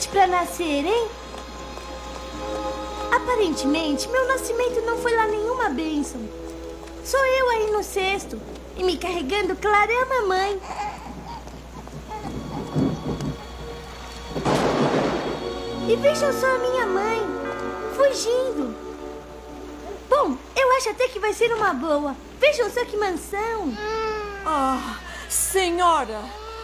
sorte pra nascer, hein? Aparentemente, meu nascimento não foi lá nenhuma bênção. Sou eu aí no cesto. E me carregando, claro, é a mamãe. E vejam só a minha mãe, fugindo. Bom, eu acho até que vai ser uma boa. Vejam só que mansão. Ah, senhora!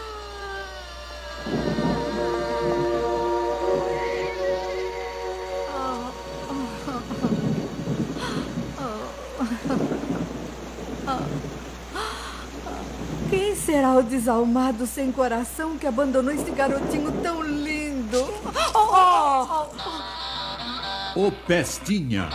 Quem será o desalmado sem coração que abandonou esse garotinho tão lindo? O Pestinha.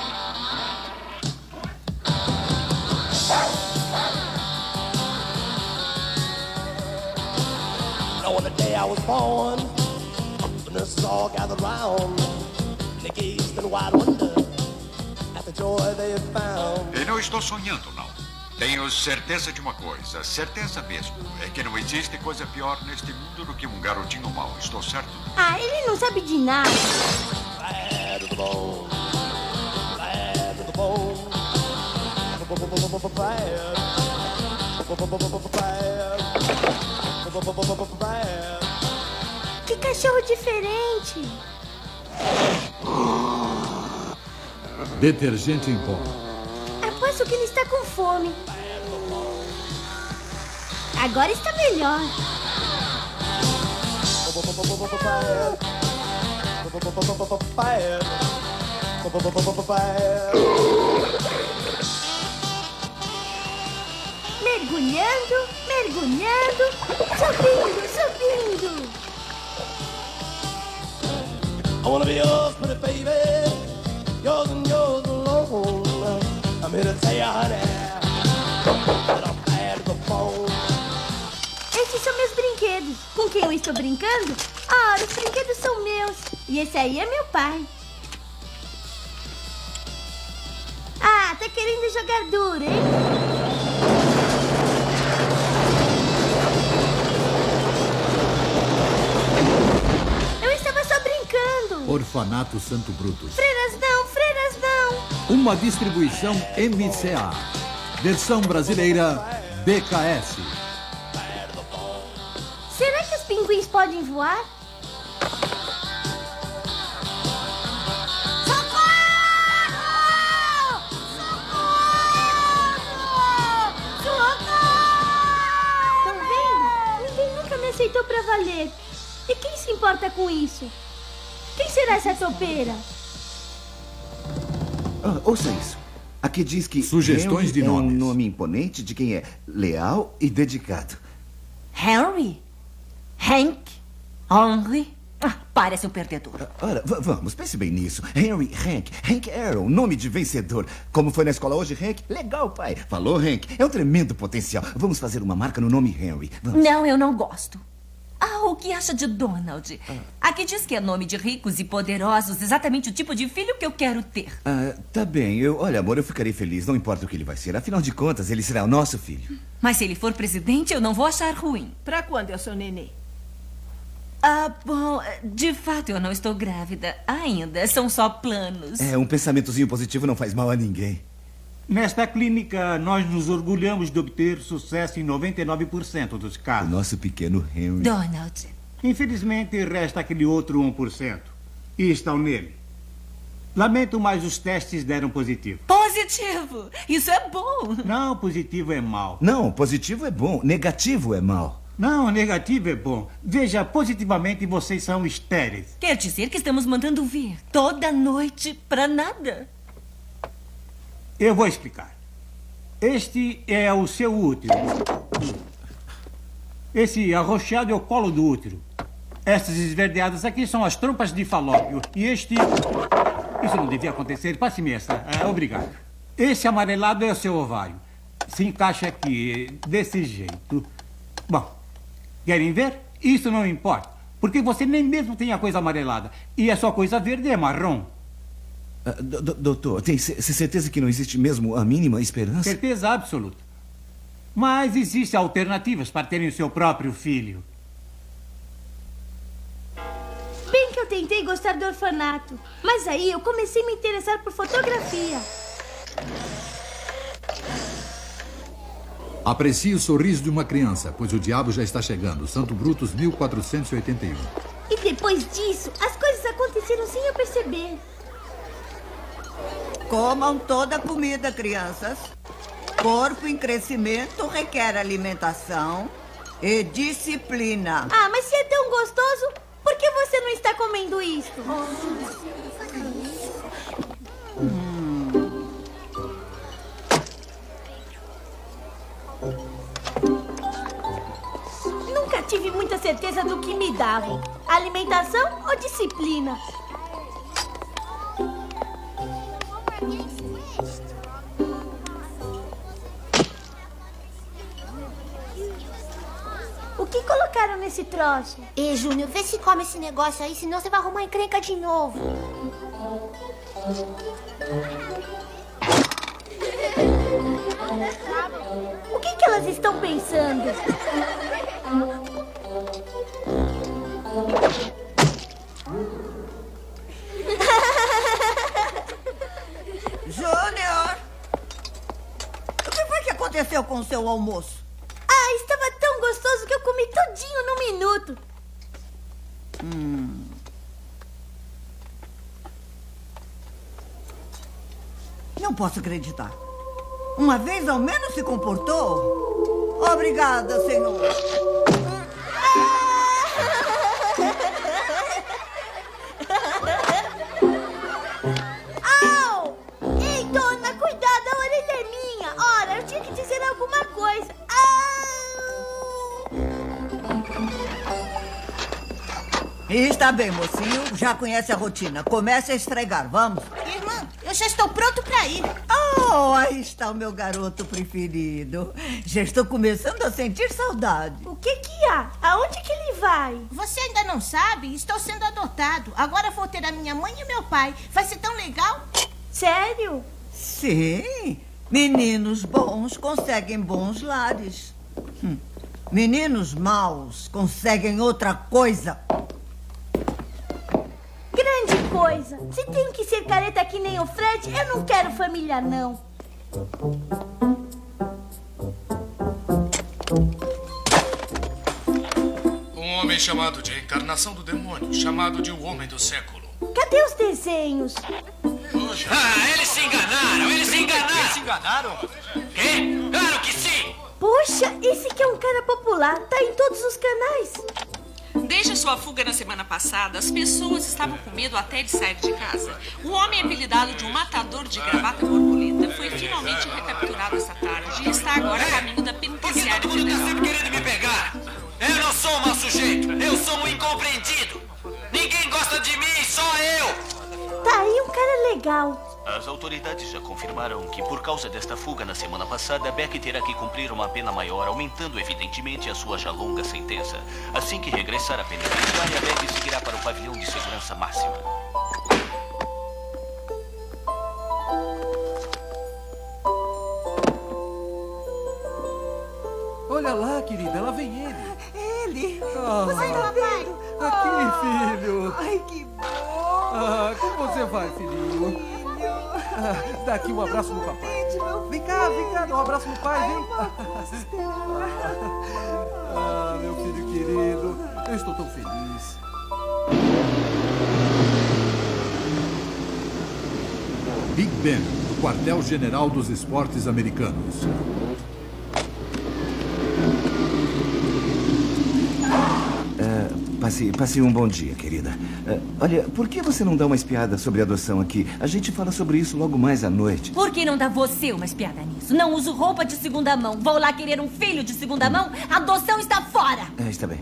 On the day I was born, the nurses all gathered round. They gazed in wide wonder at the joy they had found. Eu não estou sonhando, não. Tenho certeza de uma coisa, certeza mesmo. É que não existe coisa pior neste mundo do que um garotinho mau. Estou certo? Ah, ele não sabe de nada. Bad to the bone, bad to the bone, bad. Que cachorro diferente. Detergente em pó. Aposto que ele está com fome. Agora está melhor. Mergulhando, mergulhando, subindo, subindo. I wanna be yours, pretty baby, yours and yours alone. I'm here to tell you, honey, that I'm bad to the bone. Esses são meus brinquedos. Com quem eu estou brincando? Ora, os brinquedos são meus. E esse aí é meu pai. Ah, tá querendo jogar duro, hein? Eu estava só brincando. Orfanato Santo Brutus. Freiras não, freiras não. Uma distribuição MCA. Versão brasileira BKS. Será que os pinguins podem voar? Estão vendo? Ninguém nunca me aceitou pra valer. E quem se importa com isso? Quem será essa topeira? Ouça isso. Aqui diz que Sugestões Henry de nomes. é um nome imponente de quem é leal e dedicado. Henry? Hank? Henry? Ah, parece um perdedor. Ora, vamos, pense bem nisso. Henry, Hank Aaron, nome de vencedor. Como foi na escola hoje, Hank? Legal, pai. Falou, Hank. É um tremendo potencial. Vamos fazer uma marca no nome Henry. Vamos. Não, eu não gosto. Ah, o que acha de Donald? Aqui diz que é nome de ricos e poderosos, exatamente o tipo de filho que eu quero ter. Tá bem. Olha, amor, eu ficarei feliz. Não importa o que ele vai ser. Afinal de contas, ele será o nosso filho. Mas se ele for presidente, eu não vou achar ruim. Pra quando é o seu nenê? Ah, bom, de fato eu não estou grávida ainda. São só planos. Um pensamentozinho positivo não faz mal a ninguém. Nesta clínica, nós nos orgulhamos de obter sucesso em 99% dos O casos. nosso pequeno Henry. Donald. Infelizmente, resta aquele outro 1%. E estão nele. Lamento, mas os testes deram positivo. Positivo! Isso é bom. Não, positivo é mau. Não, positivo é bom. Negativo é mal. Não, negativo é bom. Veja, positivamente vocês são estéreis. Quer dizer que estamos mandando vir toda noite pra nada? Eu vou explicar. Este é o seu útero. Esse arroxeado é o colo do útero. Estas esverdeadas aqui são as trompas de falópio. E este... Isso não devia acontecer. Passe-me essa. Obrigado. Esse amarelado é o seu ovário. Se encaixa aqui, desse jeito. Bom, querem ver? Isso não importa. Porque você nem mesmo tem a coisa amarelada. E a sua coisa verde é marrom. Doutor, tem certeza que não existe mesmo a mínima esperança? Certeza absoluta. Mas existem alternativas para terem o seu próprio filho. tentei gostar do orfanato. Mas aí eu comecei a me interessar por fotografia. Aprecie o sorriso de uma criança, pois o diabo já está chegando. Santo Brutus, 1481. E depois disso, as coisas aconteceram sem eu perceber. Comam toda a comida, crianças. Corpo em crescimento requer alimentação e disciplina. Ah, mas se é tão gostoso, por que você não está comendo isso? Nunca tive muita certeza do que me davam. Alimentação ou disciplina? O que colocaram nesse troço? Ei, Júnior, vê se come esse negócio aí, senão você vai arrumar encrenca de novo. O que elas estão pensando? Júnior! O que foi que aconteceu com o seu almoço? Ah, estava tão gostoso que eu comi tudinho num minuto. Não posso acreditar. Uma vez ao menos se comportou? Obrigada, senhor. Au! Ei, dona, cuidado, a orelha é minha. Ora, eu tinha que dizer alguma coisa. Está bem, mocinho. Já conhece a rotina. Comece a esfregar. Vamos. Irmã, eu já estou pronto para ir. Oh, aí está o meu garoto preferido. Já estou começando a sentir saudade. O que há? Aonde que ele vai? Você ainda não sabe? Estou sendo adotado. Agora vou ter a minha mãe e meu pai. Vai ser tão legal. Sério? Sim. Meninos bons conseguem bons lares. Meninos maus conseguem outra coisa. Grande coisa. Se tem que ser careta que nem o Fred, eu não quero família, não. Um homem chamado de encarnação do demônio, chamado de o homem do século. Cadê os desenhos? Ah, eles se enganaram! Eles se enganaram! Eles se enganaram? Quê? Claro que sim! Poxa, esse que é um cara popular. Tá em todos os canais. Desde sua fuga na semana passada, as pessoas estavam com medo até de sair de casa. O homem apelidado de um matador de gravata borboleta foi finalmente recapturado esta tarde e está agora a caminho da penitenciária de Leão. Todo mundo tá sempre querendo me pegar. Eu não sou um mau sujeito. Eu sou um incompreendido. Ninguém gosta de mim, só eu. Tá aí um cara legal. As autoridades já confirmaram que, por causa desta fuga na semana passada, Beck terá que cumprir uma pena maior, aumentando evidentemente a sua já longa sentença. Assim que regressar à penitenciária, Beck seguirá para o pavilhão de segurança máxima. Olha lá, querida, lá vem ele. Ele? Você tá vendo? Aqui, filho. Ai, que bom. Ah, como você vai, filhinho? Dá aqui um abraço no papai. Vem cá, dá um abraço no pai, vem. Ah, meu filho querido, eu estou tão feliz. Big Ben, quartel-general dos esportes americanos. Passe um bom dia, querida. Olha, por que você não dá uma espiada sobre a adoção aqui? A gente fala sobre isso logo mais à noite. Por que não dá você uma espiada nisso? Não uso roupa de segunda mão. Vou lá querer um filho de segunda mão? A adoção está fora. Está bem.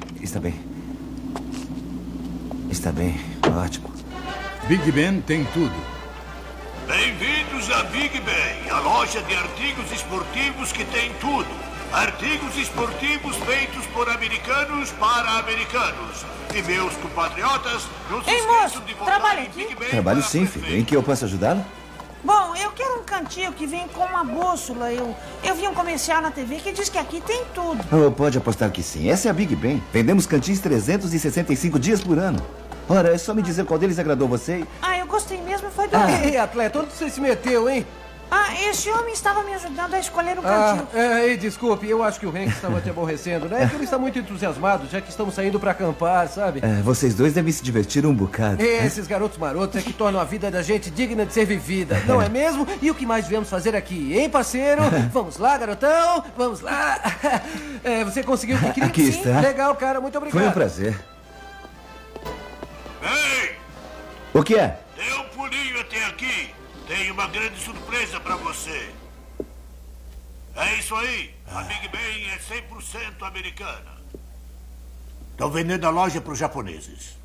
Está bem, ótimo. Big Ben tem tudo. Bem-vindos a Big Ben, a loja de artigos esportivos que tem tudo. Artigos esportivos feitos por americanos para americanos. E meus compatriotas, não se esqueçam de votar em Big Ben. Trabalho sim, filho. Em que eu posso ajudá-lo? Bom, eu quero um cantil que vem com uma bússola. Eu vi um comercial na TV que diz que aqui tem tudo. Oh, pode apostar que sim. Essa é a Big Ben. Vendemos cantins 365 dias por ano. Ora, é só me dizer qual deles agradou você. Ah, eu gostei mesmo, foi do... Ei, atleta, onde você se meteu, hein? Ah, esse homem estava me ajudando a escolher um cantil. Desculpe, eu acho que o Hank estava te aborrecendo, né? É que ele está muito entusiasmado, já que estamos saindo pra acampar, sabe? Vocês dois devem se divertir um bocado. Esses garotos marotos é que tornam a vida da gente digna de ser vivida, não é mesmo? E o que mais devemos fazer aqui, hein, parceiro? Vamos lá, garotão, vamos lá. Você conseguiu o que queria? Aqui Sim? está. Legal, cara, muito obrigado. Foi um prazer. Ei! O que é? Dê um pulinho até aqui. Tenho uma grande surpresa pra você. É isso aí. A Big Ben é 100% americana. Estão vendendo a loja pros japoneses.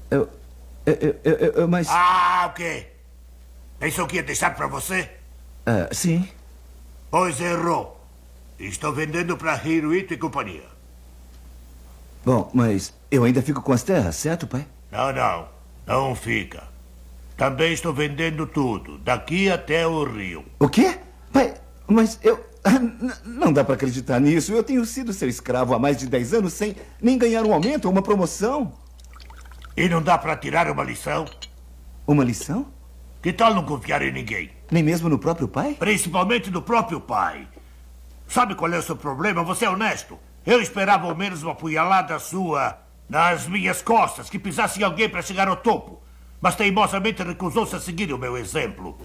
Mas... Ah, o quê? Pensou que ia deixar pra você? Sim. Pois errou. Estou vendendo pra Hirohito e companhia. Bom, mas eu ainda fico com as terras, certo, pai? Não. Não fica. Também estou vendendo tudo, daqui até o Rio. O quê? Pai, mas eu... Não dá pra acreditar nisso. Eu tenho sido seu escravo há mais de 10 anos sem nem ganhar um aumento ou uma promoção. E não dá pra tirar uma lição? Uma lição? Que tal não confiar em ninguém? Nem mesmo no próprio pai? Principalmente no próprio pai. Sabe qual é o seu problema? Você é honesto. Eu esperava ao menos uma punhalada sua nas minhas costas, que pisasse em alguém pra chegar ao topo. Mas teimosamente recusou-se a seguir o meu exemplo.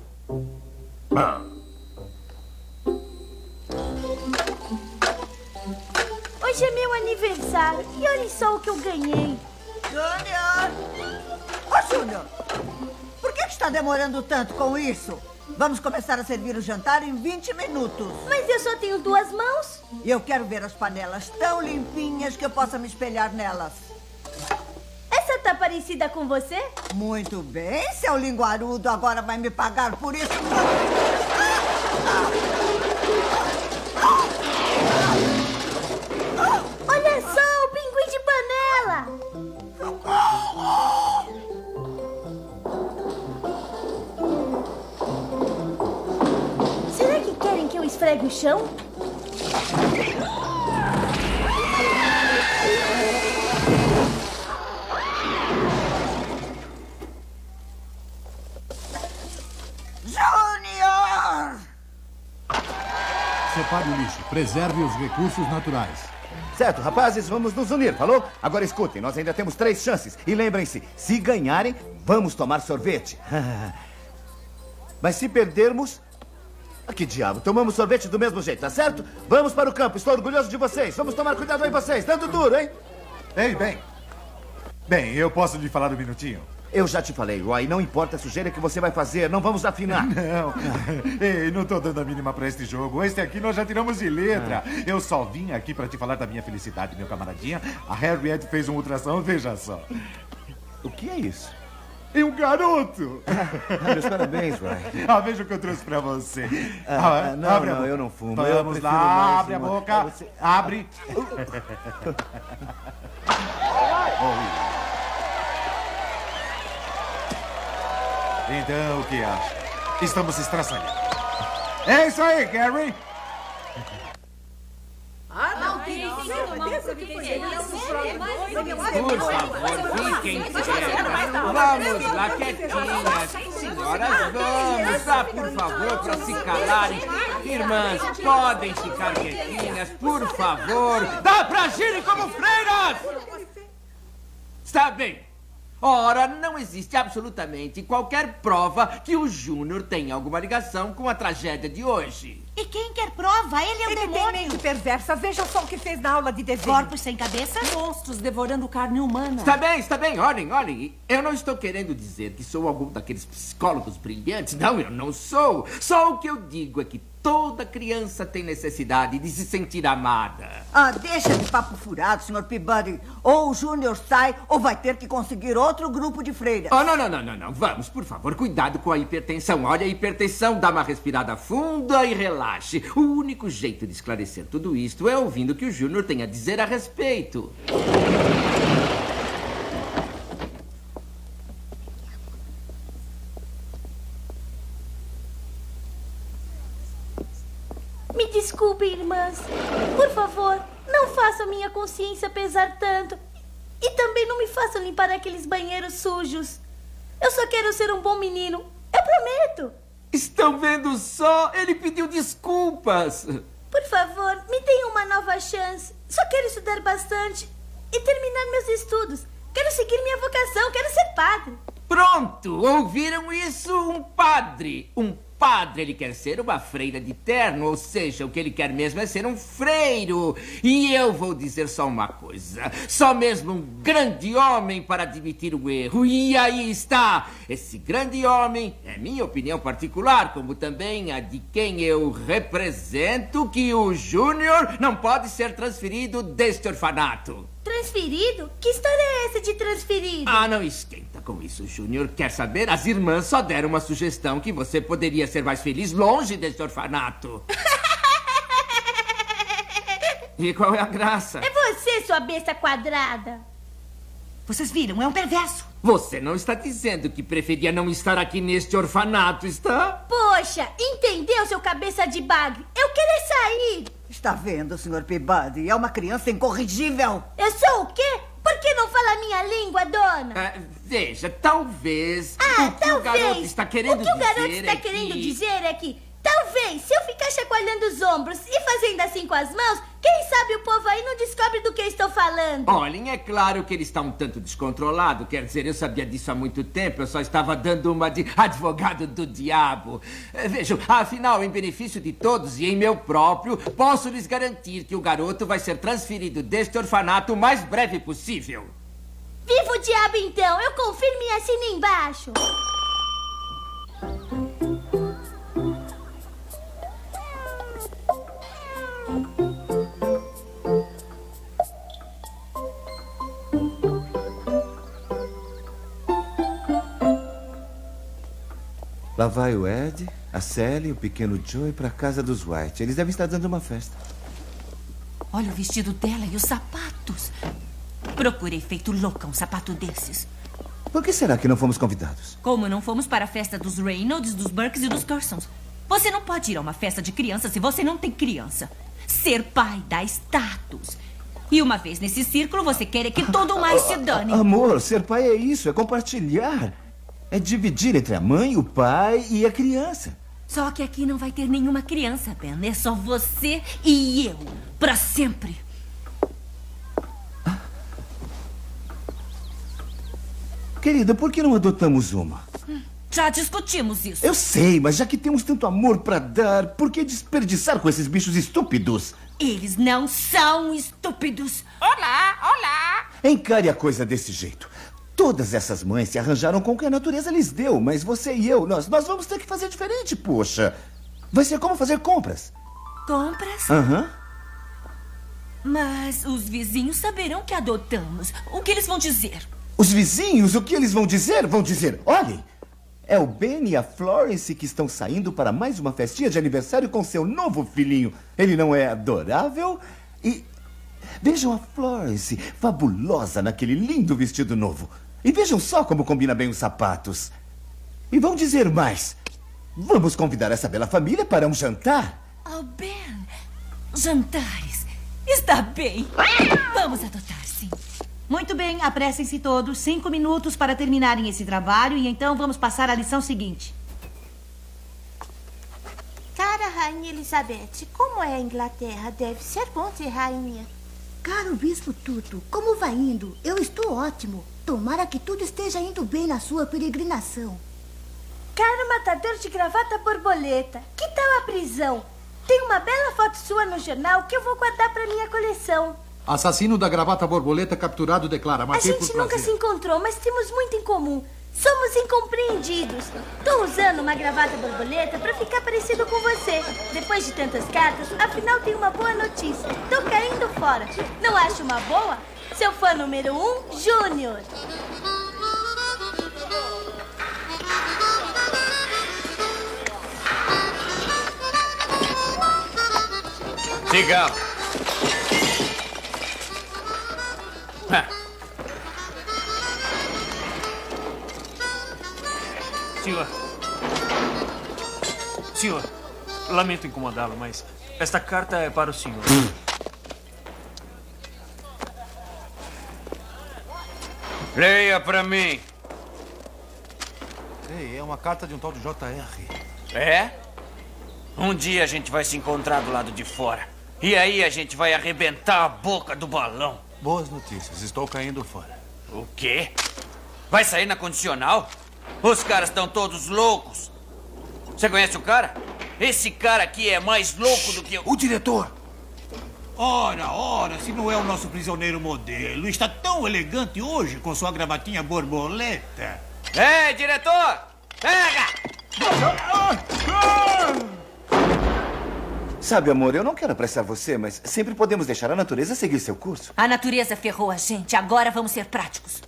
Hoje é meu aniversário e olhem só o que eu ganhei. Júnior! Ô, Júnior! Por que está demorando tanto com isso? Vamos começar a servir o jantar em 20 minutos. Mas eu só tenho 2 mãos. E eu quero ver as panelas tão limpinhas que eu possa me espelhar nelas. Essa tá parecida com você? Muito bem, seu linguarudo agora vai me pagar por isso. Olha só, o pinguim de panela! Será que querem que eu esfregue o chão? Júnior! Separe o lixo, preserve os recursos naturais. Certo, rapazes, vamos nos unir, falou? Agora escutem, nós ainda temos 3 chances. E lembrem-se, se ganharem, vamos tomar sorvete. Mas se perdermos... Que diabo, tomamos sorvete do mesmo jeito, tá certo? Vamos para o campo, estou orgulhoso de vocês. Vamos tomar cuidado aí vocês, dando duro, hein? Ei, Bem, eu posso lhe falar um minutinho? Eu já te falei, Roy, não importa a sujeira que você vai fazer, não vamos afinar. Não, ei, não tô dando a mínima pra este jogo. Este aqui nós já tiramos de letra. Eu só vim aqui pra te falar da minha felicidade, meu camaradinha. A Harriet fez um ultrassom, veja só. O que é isso? É um garoto! Meus parabéns, Roy. Veja o que eu trouxe pra você. Não, eu não fumo. Vamos lá, abre a boca. Abre. Então, o que acha? Estamos estraçalhando. É isso aí, Gary. Não tem Por favor, fiquem quietas. Vamos lá, quietinhas. Senhoras, vamos lá, por favor, para se calarem. Irmãs, podem ficar quietinhas, por favor. Dá pra agirem como freiras! Está bem. Ora, não existe absolutamente qualquer prova que o Júnior tenha alguma ligação com a tragédia de hoje. E quem quer prova? Ele é o demônio. Ele tem mente perversa. Veja só o que fez na aula de desenho. Corpos sem cabeça? Monstros devorando carne humana. Está bem. Olhem. Eu não estou querendo dizer que sou algum daqueles psicólogos brilhantes. Não, eu não sou. Só o que eu digo é que toda criança tem necessidade de se sentir amada. Deixa de papo furado, Sr. Peabody. Ou o Júnior sai, ou vai ter que conseguir outro grupo de freiras. Não. Vamos, por favor, cuidado com a hipertensão. Olha a hipertensão, dá uma respirada funda e relaxe. O único jeito de esclarecer tudo isto é ouvindo o que o Júnior tem a dizer a respeito. Me desculpem, irmãs. Por favor, não façam minha consciência pesar tanto. E também não me façam limpar aqueles banheiros sujos. Eu só quero ser um bom menino. Eu prometo. Estão vendo só? Ele pediu desculpas. Por favor, me deem uma nova chance. Só quero estudar bastante e terminar meus estudos. Quero seguir minha vocação, quero ser padre. Pronto, ouviram isso? Um padre. Um padre, ele quer ser uma freira de terno, ou seja, o que ele quer mesmo é ser um freiro. E eu vou dizer só uma coisa. Só mesmo um grande homem para admitir o erro. E aí está. Esse grande homem é minha opinião particular, como também a de quem eu represento, que o Júnior não pode ser transferido deste orfanato. Transferido? Que história é essa de transferido? Ah, não esquenta com isso, Júnior. Quer saber? As irmãs só deram uma sugestão que você poderia ser mais feliz longe deste orfanato. E qual é a graça? É você, sua besta quadrada. Vocês viram? É um perverso. Você não está dizendo que preferia não estar aqui neste orfanato, está? Poxa, entendeu, seu cabeça de bagre? Eu quero é sair. Está vendo, Sr. Peabody? É uma criança incorrigível. Eu sou o quê? Por que não fala a minha língua, dona? Veja, talvez o garoto está querendo dizer é que talvez, se eu ficar chacoalhando os ombros e fazendo assim com as mãos, quem sabe o povo aí não descobre do que eu estou falando. Olhem, é claro que ele está um tanto descontrolado. Quer dizer, eu sabia disso há muito tempo. Eu só estava dando uma de advogado do diabo. Vejam, afinal, em benefício de todos e em meu próprio, posso lhes garantir que o garoto vai ser transferido deste orfanato o mais breve possível. Viva o diabo, então! Eu confirmo e assino embaixo. Lá vai o Ed, a Sally e o pequeno Joey para a casa dos White. Eles devem estar dando uma festa. Olha o vestido dela e os sapatos. Procurei feito louca um sapato desses. Por que será que não fomos convidados? Como não fomos para a festa dos Reynolds, dos Burkes e dos Cursons? Você não pode ir a uma festa de criança se você não tem criança. Ser pai dá status. E uma vez nesse círculo, você quer que todo mais se dane. Amor, ser pai é isso, é compartilhar. É dividir entre a mãe, o pai e a criança. Só que aqui não vai ter nenhuma criança, Ben. É só você e eu. Pra sempre. Querida, por que não adotamos uma? Já discutimos isso. Eu sei, mas já que temos tanto amor pra dar, por que desperdiçar com esses bichos estúpidos? Eles não são estúpidos. Olá, olá. Encare a coisa desse jeito. Todas essas mães se arranjaram com o que a natureza lhes deu, mas você e eu, nós vamos ter que fazer diferente, poxa. Vai ser como fazer compras. Compras? Aham. Mas os vizinhos saberão que adotamos. O que eles vão dizer? Os vizinhos, o que eles vão dizer? Vão dizer, olhem, é o Ben e a Florence que estão saindo para mais uma festinha de aniversário com seu novo filhinho. Ele não é adorável? E vejam a Florence, fabulosa naquele lindo vestido novo. E vejam só como combina bem os sapatos. E vão dizer mais. Vamos convidar essa bela família para um jantar. Oh, Ben, jantares. Está bem. Vamos adotar, sim. Muito bem, apressem-se todos. 5 minutos para terminarem esse trabalho e então vamos passar à lição seguinte. Cara Rainha Elizabeth, como é a Inglaterra? Deve ser bom ser rainha. Caro Bispo Tuto, como vai indo? Eu estou ótimo. Tomara que tudo esteja indo bem na sua peregrinação. Caro matador de gravata borboleta, que tal a prisão? Tem uma bela foto sua no jornal que eu vou guardar para minha coleção. Assassino da gravata borboleta capturado declara. A gente nunca se encontrou, mas temos muito em comum. Somos incompreendidos. Tô usando uma gravata borboleta para ficar parecido com você. Depois de tantas cartas, afinal tenho uma boa notícia. Tô caindo fora. Não acha uma boa? Seu fã número 1, Júnior. Siga. Senhor, lamento incomodá-lo, mas esta carta é para o senhor. Leia pra mim. Ei, é uma carta de um tal de JR. É? Um dia a gente vai se encontrar do lado de fora. E aí a gente vai arrebentar a boca do balão. Boas notícias, estou caindo fora. O quê? Vai sair na condicional? Os caras estão todos loucos. Você conhece o cara? Esse cara aqui é mais louco do que eu. O diretor! Ora, se não é o nosso prisioneiro modelo. Está tão elegante hoje com sua gravatinha borboleta. Ei, diretor! Pega! Sabe, amor, eu não quero apressar você, mas sempre podemos deixar a natureza seguir seu curso. A natureza ferrou a gente. Agora vamos ser práticos.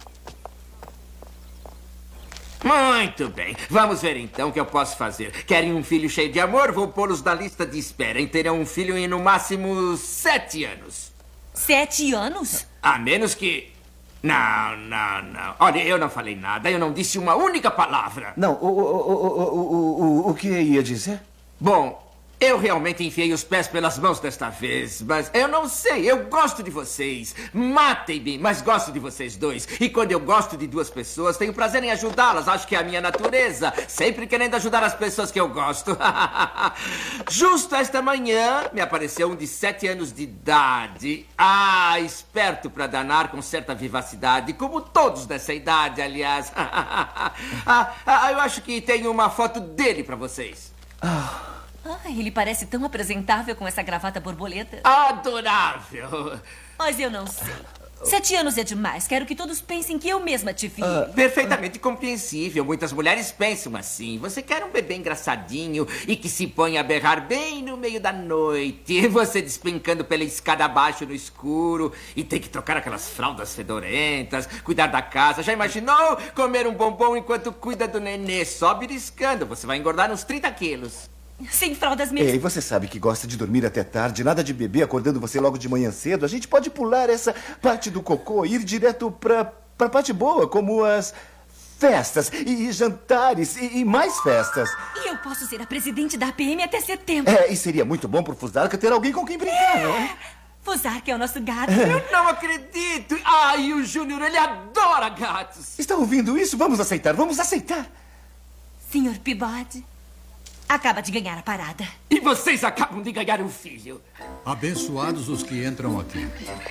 Muito bem. Vamos ver então o que eu posso fazer. Querem um filho cheio de amor? Vou pô-los na lista de espera. E terão um filho em no máximo 7 anos. 7 anos? A menos que... Não. Olha, eu não falei nada. Eu não disse uma única palavra. Não, o que ia dizer? Bom, eu realmente enfiei os pés pelas mãos desta vez, mas eu não sei, eu gosto de vocês. Matem-me, mas gosto de vocês dois. E quando eu gosto de duas pessoas, tenho prazer em ajudá-las. Acho que é a minha natureza. Sempre querendo ajudar as pessoas que eu gosto. Justo esta manhã, me apareceu um de 7 anos de idade. Esperto pra danar, com certa vivacidade. Como todos dessa idade, aliás. Eu acho que tenho uma foto dele pra vocês. Ele parece tão apresentável com essa gravata borboleta. Adorável. Mas eu não sei. 7 anos é demais. Quero que todos pensem que eu mesma te vi. Perfeitamente compreensível. Muitas mulheres pensam assim. Você quer um bebê engraçadinho e que se põe a berrar bem no meio da noite. Você despencando pela escada abaixo no escuro e tem que trocar aquelas fraldas fedorentas, cuidar da casa. Já imaginou comer um bombom enquanto cuida do nenê? Só beliscando. Você vai engordar uns 30 quilos. Sem fraldas mesmo. Ei, você sabe que gosta de dormir até tarde, nada de bebê acordando você logo de manhã cedo. A gente pode pular essa parte do cocô e ir direto pra parte boa, como as festas e jantares e mais festas. E eu posso ser a presidente da APM até setembro. E seria muito bom pro Fusarca ter alguém com quem brincar, não é? Fusarca é o nosso gato. Eu não acredito. E o Júnior, ele adora gatos. Está ouvindo isso? Vamos aceitar. Senhor Peabody acaba de ganhar a parada. E vocês acabam de ganhar um filho. Abençoados os que entram aqui.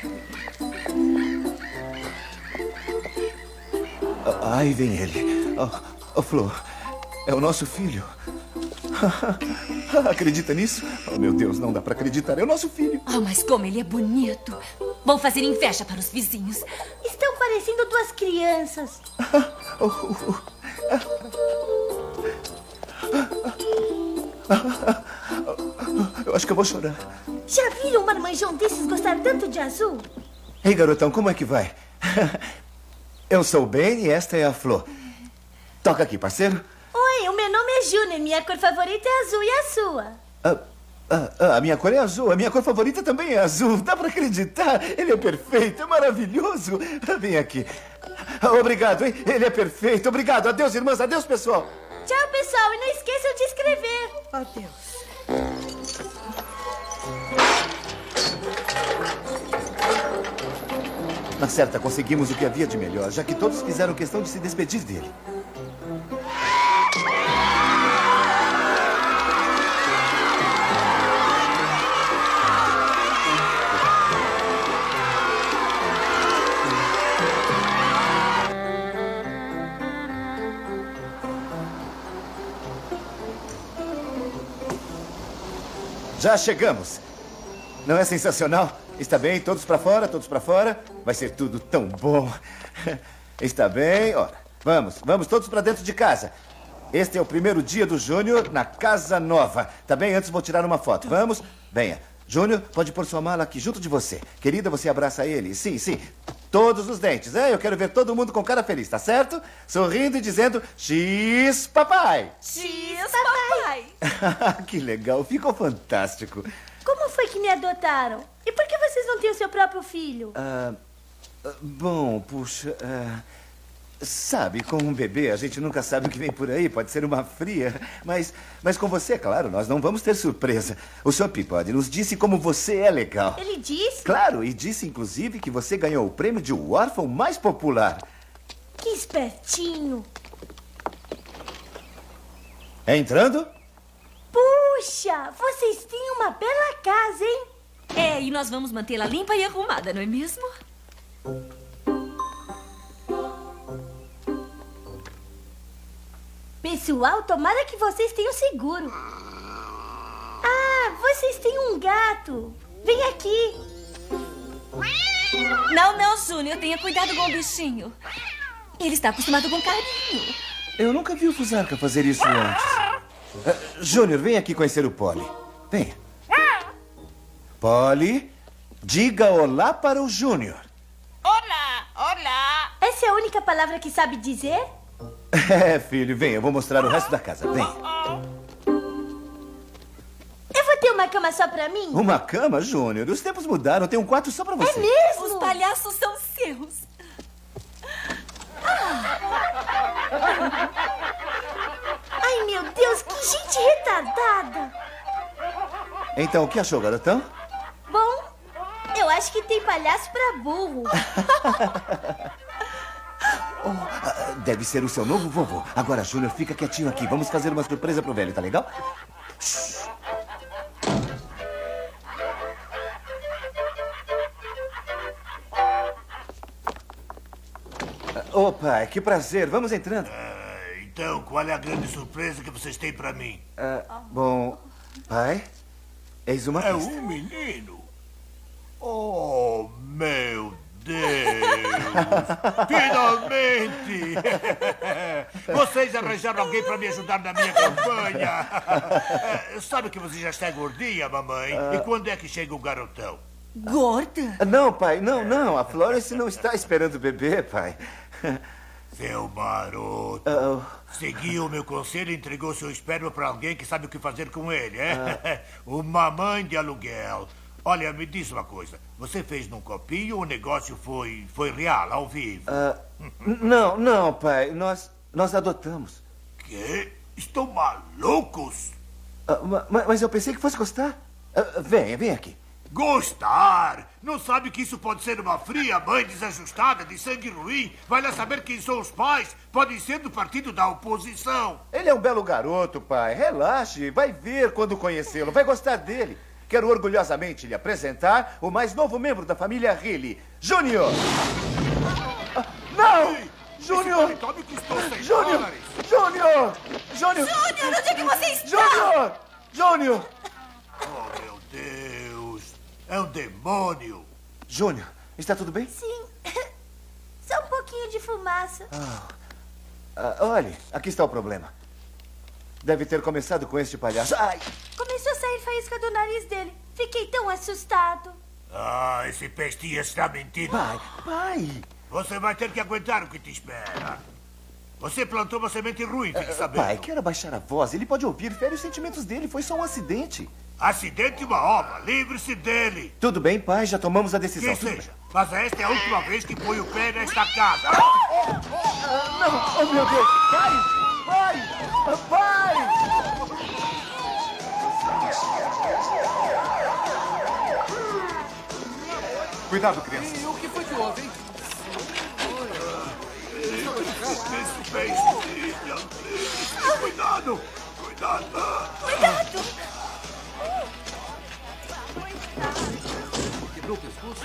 Aí vem ele. Flor, é o nosso filho. Acredita nisso? Oh, meu Deus, não dá pra acreditar. É o nosso filho. Mas como ele é bonito. Vou fazer inveja para os vizinhos. Estão parecendo 2 crianças. Eu acho que eu vou chorar. Já viram um marmanjão desses gostar tanto de azul? Ei, garotão, como é que vai? Eu sou o Ben e esta é a Flor. Toca aqui, parceiro. Oi, o meu nome é Júnior. Minha cor favorita é azul. E a sua? A minha cor é azul. A minha cor favorita também é azul. Dá pra acreditar? Ele é perfeito, é maravilhoso. Vem aqui. Obrigado, hein? Ele é perfeito. Obrigado. Adeus, irmãs. Adeus, pessoal. Tchau, pessoal. E não esqueçam de escrever. Adeus. Na certa, conseguimos o que havia de melhor, já que todos fizeram questão de se despedir dele. Já chegamos. Não é sensacional? Está bem, todos para fora. Vai ser tudo tão bom. Está bem, ora. Vamos todos para dentro de casa. Este é o primeiro dia do Júnior na casa nova. Tá bem? Antes vou tirar uma foto. Vamos? Venha. Júnior, pode pôr sua mala aqui junto de você. Querida, você abraça ele. Sim. Todos os dentes, Eu quero ver todo mundo com cara feliz, tá certo? Sorrindo e dizendo X, papai. X, papai. Que legal, ficou fantástico. Como foi que me adotaram? E por que vocês não têm o seu próprio filho? Bom, puxa... Sabe, com um bebê, a gente nunca sabe o que vem por aí. Pode ser uma fria. Mas com você, claro, nós não vamos ter surpresa. O Sr. Peabody nos disse como você é legal. Ele disse? Claro, e disse, inclusive, que você ganhou o prêmio de órfão mais popular. Que espertinho. Entrando? Puxa, vocês têm uma bela casa, hein? É, e nós vamos mantê-la limpa e arrumada, não é mesmo? Pessoal, tomara que vocês tenham seguro. Ah, vocês têm um gato. Vem aqui. Não, Júnior, tenha cuidado com o bichinho. Ele está acostumado com carinho. Eu nunca vi o Fusarca fazer isso antes. Júnior, vem aqui conhecer o Polly. Venha. Polly, diga olá para o Júnior. Olá, olá. Essa é a única palavra que sabe dizer? É, filho, vem, eu vou mostrar o resto da casa. Vem. Eu vou ter uma cama só pra mim? Uma cama, Júnior? Os tempos mudaram, tem um quarto só pra você. É mesmo? Os palhaços são seus. Ai, meu Deus, que gente retardada. Então, o que achou, garotão? Bom, eu acho que tem palhaço pra burro. Deve ser o seu novo vovô. Agora, Júnior, fica quietinho aqui. Vamos fazer uma surpresa pro velho, tá legal? Ô, pai, que prazer. Vamos entrando. Então, qual é a grande surpresa que vocês têm pra mim? Bom, pai, eis uma É pista. um menino? Oh, meu Deus! Finalmente! Vocês arranjaram alguém pra me ajudar na minha campanha. Sabe que você já está gordinha, mamãe? E quando é que chega o garotão? Gorda? Não, pai, não. A Florence não está esperando o bebê, pai. Seu maroto. Seguiu o meu conselho e entregou seu esperma para alguém que sabe o que fazer com ele, é? Uma mãe de aluguel. Olha, me diz uma coisa. Você fez num copinho ou o negócio foi real, ao vivo? Não, pai. Nós adotamos. Quê? Estão malucos? Mas eu pensei que fosse gostar. Vem aqui. Gostar? Não sabe que isso pode ser uma fria mãe desajustada, de sangue ruim? Vai lá saber quem são os pais. Podem ser do partido da oposição. Ele é um belo garoto, pai. Relaxe. Vai ver quando conhecê-lo. Vai gostar dele. Quero orgulhosamente lhe apresentar o mais novo membro da família Healy, Júnior. Não! Júnior! Júnior! Júnior, onde é que você está? Júnior! Oh, meu Deus! É um demônio! Júnior, está tudo bem? Sim. Só um pouquinho de fumaça. Olhe, aqui está o problema. Deve ter começado com este palhaço. Ai! Começou a sair faísca do nariz dele. Fiquei tão assustado. Ah, esse pestinha está mentindo. Pai! Você vai ter que aguentar o que te espera. Você plantou uma semente ruim, fique sabendo. Pai, quero abaixar a voz. Ele pode ouvir. Fere os sentimentos dele. Foi só um acidente. Acidente uma obra. Livre-se dele. Tudo bem, pai. Já tomamos a decisão. Que seja. Mas esta é a última vez que põe o pé nesta casa. Não! Oh, meu Deus! Pai! Cuidado, criança. E o que foi que houve, hein? Esse pestinha. Cuidado! Quebrou o pescoço?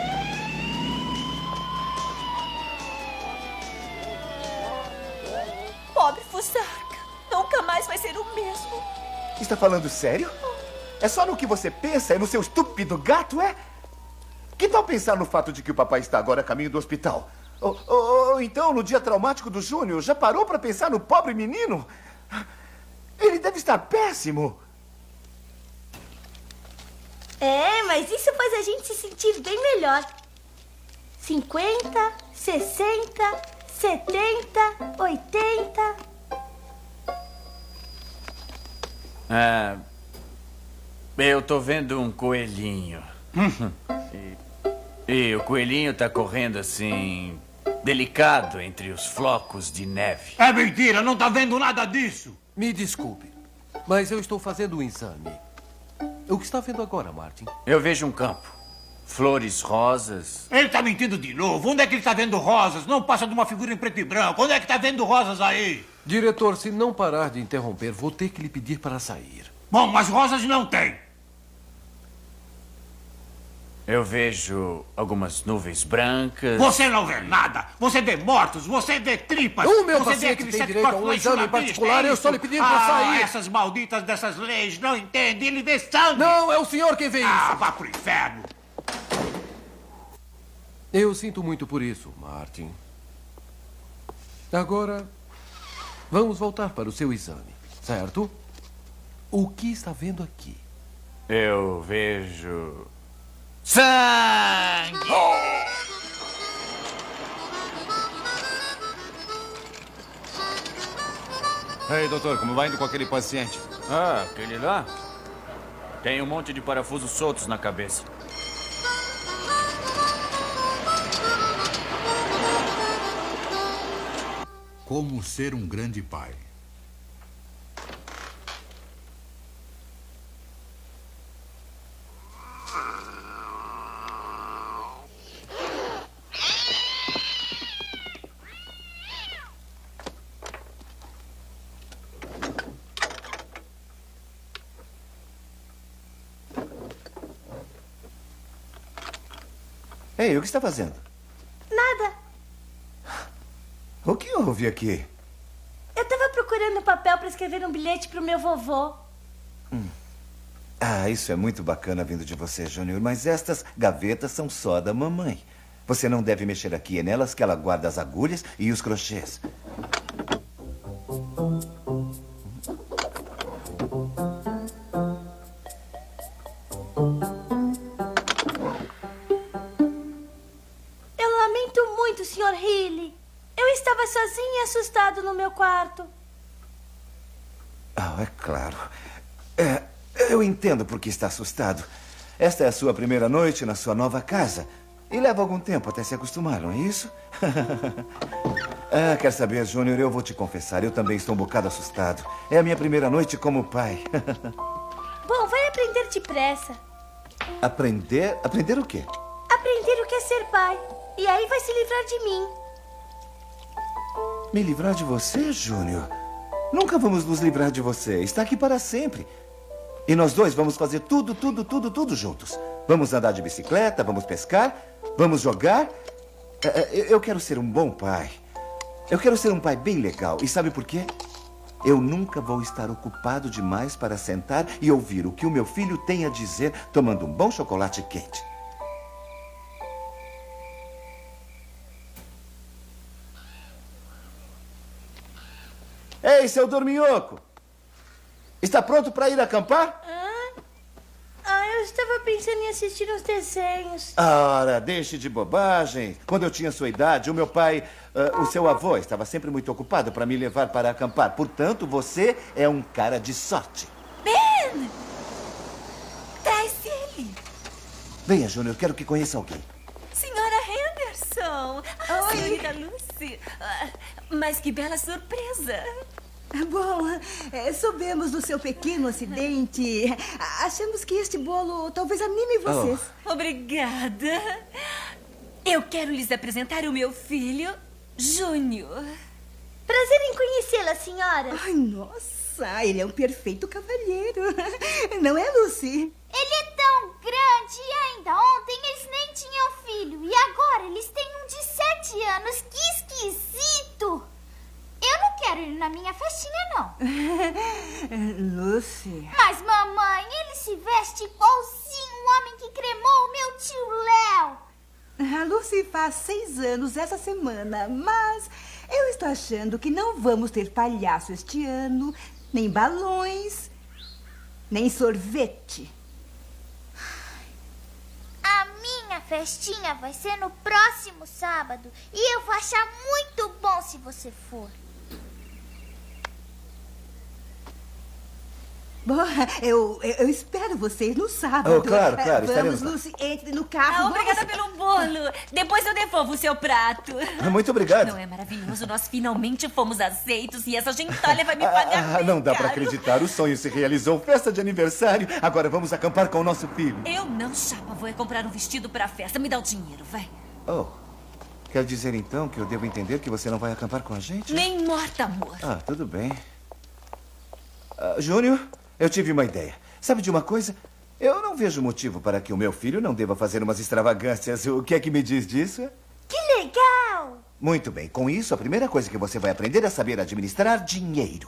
Pobre Fusarca. Nunca mais vai ser o mesmo. Está falando sério? É só no que você pensa? É no seu estúpido gato, é? Que tal pensar no fato de que o papai está agora a caminho do hospital? Ou então, no dia traumático do Júnior, já parou para pensar no pobre menino? Ele deve estar péssimo. É, mas isso faz a gente se sentir bem melhor. 50, 60, 70, 80... Eu tô vendo um coelhinho. E o coelhinho tá correndo assim, delicado entre os flocos de neve. É mentira, não tá vendo nada disso. Me desculpe, mas eu estou fazendo um exame. O que está vendo agora, Martin? Eu vejo um campo. Flores rosas. Ele tá mentindo de novo. Onde é que ele tá vendo rosas? Não passa de uma figura em preto e branco. Onde é que tá vendo rosas aí? Diretor, se não parar de interromper, vou ter que lhe pedir para sair. Bom, mas rosas não tem. Eu vejo algumas nuvens brancas. Você não vê nada. Você vê mortos, você vê tripas. O meu você paciente tem direito a um exame em particular. Eu estou lhe pedindo para sair. Essas malditas dessas leis não entendem. Ele vê sangue. Não, é o senhor quem vê isso. Ah, vá pro inferno. Eu sinto muito por isso, Martin. Agora, vamos voltar para o seu exame, certo? O que está vendo aqui? Eu vejo... sangue! Ei, doutor, como vai indo com aquele paciente? Ah, aquele lá? Tem um monte de parafusos soltos na cabeça. Como ser um grande pai. Ei, o que está fazendo? Nada. O que houve aqui? Eu estava procurando papel para escrever um bilhete para o meu vovô. Ah, isso é muito bacana vindo de você, Júnior, mas estas gavetas são só da mamãe. Você não deve mexer aqui, é nelas que ela guarda as agulhas e os crochês. Eu lamento muito, Sr. Healy. Eu estava sozinho e assustado no meu quarto. Ah, é claro. Eu entendo por que está assustado. Esta é a sua primeira noite na sua nova casa. E leva algum tempo até se acostumar, não é isso? Quer saber, Júnior, eu vou te confessar, eu também estou um bocado assustado. É a minha primeira noite como pai. Bom, vai aprender depressa. Aprender? Aprender o quê? Aprender o que é ser pai. E aí vai se livrar de mim. Me livrar de você, Júnior? Nunca vamos nos livrar de você. Está aqui para sempre. E nós dois vamos fazer tudo juntos. Vamos andar de bicicleta, vamos pescar, vamos jogar. Eu quero ser um bom pai. Eu quero ser um pai bem legal. E sabe por quê? Eu nunca vou estar ocupado demais para sentar e ouvir o que o meu filho tem a dizer tomando um bom chocolate quente. Ei, seu dorminhoco! Está pronto para ir acampar? Eu estava pensando em assistir uns desenhos. Ora, deixe de bobagem. Quando eu tinha sua idade, o meu pai, o seu avô, estava sempre muito ocupado para me levar para acampar. Portanto, você é um cara de sorte. Ben! Traz ele. Venha, Júnior, quero que conheça alguém. Senhora Henderson. Senhorita Lucy. Mas que bela surpresa. Bom, soubemos do seu pequeno acidente. Achamos que este bolo talvez anime vocês. Obrigada. Eu quero lhes apresentar o meu filho, Júnior. Prazer em conhecê-la, senhora. Ai, nossa, ele é um perfeito cavalheiro. Não é, Lucy? Ele é tão grande e ainda ontem eles nem tinham filho. E agora eles têm um de 7 anos. Que esquisito! Eu não quero ir na minha festinha, não. Lucy. Mas, mamãe, ele se veste igualzinho o homem que cremou o meu tio Léo. A Lucy faz 6 anos essa semana, mas eu estou achando que não vamos ter palhaço este ano, nem balões, nem sorvete. A minha festinha vai ser no próximo sábado e eu vou achar muito bom se você for. Bom, eu espero vocês no sábado. Oh, claro, estaremos Vamos, lá. Lucy, entre no carro. Obrigada pelo bolo. Depois eu devolvo o seu prato. Muito obrigado. Não é maravilhoso? Nós finalmente fomos aceitos e essa gentalha vai me pagar bem Não dá pra caro. acreditar. O sonho se realizou. Festa de aniversário. Agora vamos acampar com o nosso filho. Eu não, chapa. Vou comprar um vestido pra festa. Me dá o dinheiro, vai. Oh, quer dizer então que eu devo entender que você não vai acampar com a gente? Nem morta, amor. Ah, tudo bem. Júnior, eu tive uma ideia. Sabe de uma coisa? Eu não vejo motivo para que o meu filho não deva fazer umas extravagâncias. O que é que me diz disso? Que legal! Muito bem. Com isso, a primeira coisa que você vai aprender é saber administrar dinheiro.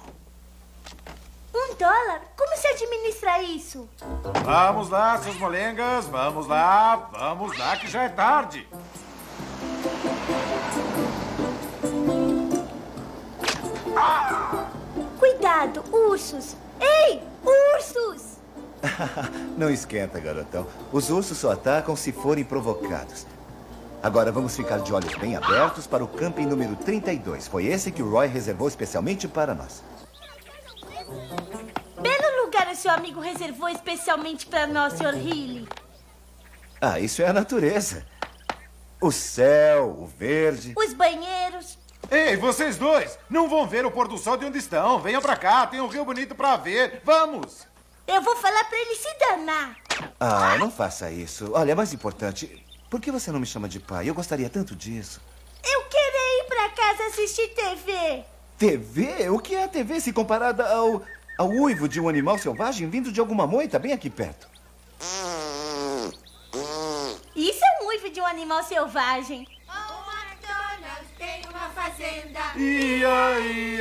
$1? Como se administra isso? Vamos lá, seus molengas. Vamos lá, que já é tarde. Cuidado, ursos! Ei, ursos! Não esquenta, garotão. Os ursos só atacam se forem provocados. Agora vamos ficar de olhos bem abertos para o camping número 32. Foi esse que o Roy reservou especialmente para nós. Belo lugar o seu amigo reservou especialmente para nós, Sr. Healy. Ah, isso é a natureza. O céu, o verde. Os banheiros. Ei, vocês dois! Não vão ver o pôr do sol de onde estão. Venham pra cá, tem um rio bonito pra ver. Vamos! Eu vou falar para ele se danar. Ah, não faça isso. Olha, é mais importante, por que você não me chama de pai? Eu gostaria tanto disso. Eu quero ir para casa assistir TV. TV? O que é a TV se comparada ao uivo de um animal selvagem vindo de alguma moita bem aqui perto? Isso é um uivo de um animal selvagem. Tem uma fazenda. Ia,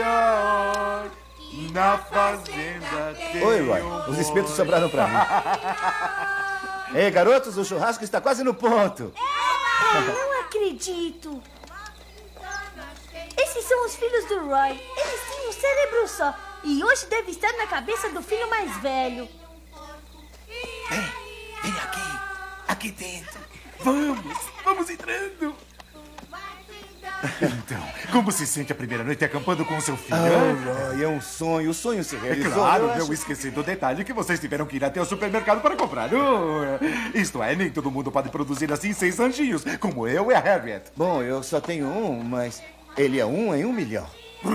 na fazenda tem. Oi, Roy. Os espetos sobraram pra mim. Ei, garotos, o churrasco está quase no ponto. Eu não acredito. Esses são os filhos do Roy. Eles têm um cérebro só. E hoje deve estar na cabeça do filho mais velho. Vem aqui. Aqui dentro. Vamos entrando. Então, como se sente a primeira noite acampando com o seu filho? Roy, é um sonho. O sonho se realizou. É claro, eu eu esqueci do detalhe que vocês tiveram que ir até o supermercado para comprar. Isto é, nem todo mundo pode produzir assim 6 anjinhos, como eu e a Harriet. Bom, eu só tenho um, mas ele é um em 1 milhão.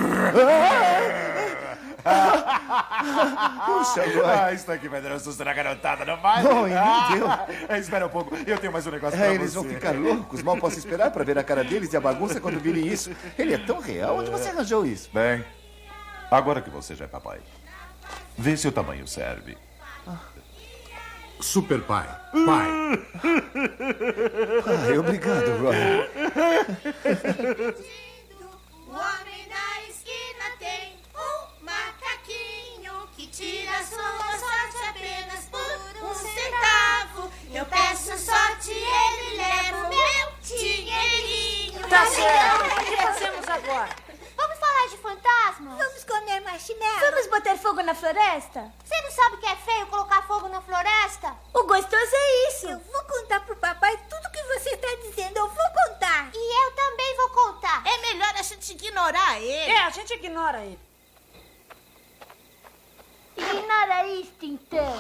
Puxa, Roy. Isso aqui vai dar um susto na garotada, não vai? Bom, e me deu. Espera um pouco, eu tenho mais um negócio pra você. Eles vão ficar loucos. Mal posso esperar para ver a cara deles e a bagunça quando virem isso. Ele é tão real. Onde você arranjou isso? Bem, agora que você já é papai, vê se o tamanho serve. Super pai. Pai. Ai, obrigado, Roy. O homem da esquina tem um macaquinho que tira sua sorte apenas por um centavo. Eu peço sorte, ele leva o meu dinheirinho. Tá certo. O que fazemos agora? Vamos falar de fantasmas? Vamos comer marshmallow. Vamos botar fogo na floresta? Você não sabe que é feio colocar fogo na floresta? O gostoso é isso. Eu vou contar pro papai tudo que você está dizendo. Eu vou contar. E eu também vou contar. É melhor a gente ignorar ele. É, a gente ignora ele. Ignora isto, então.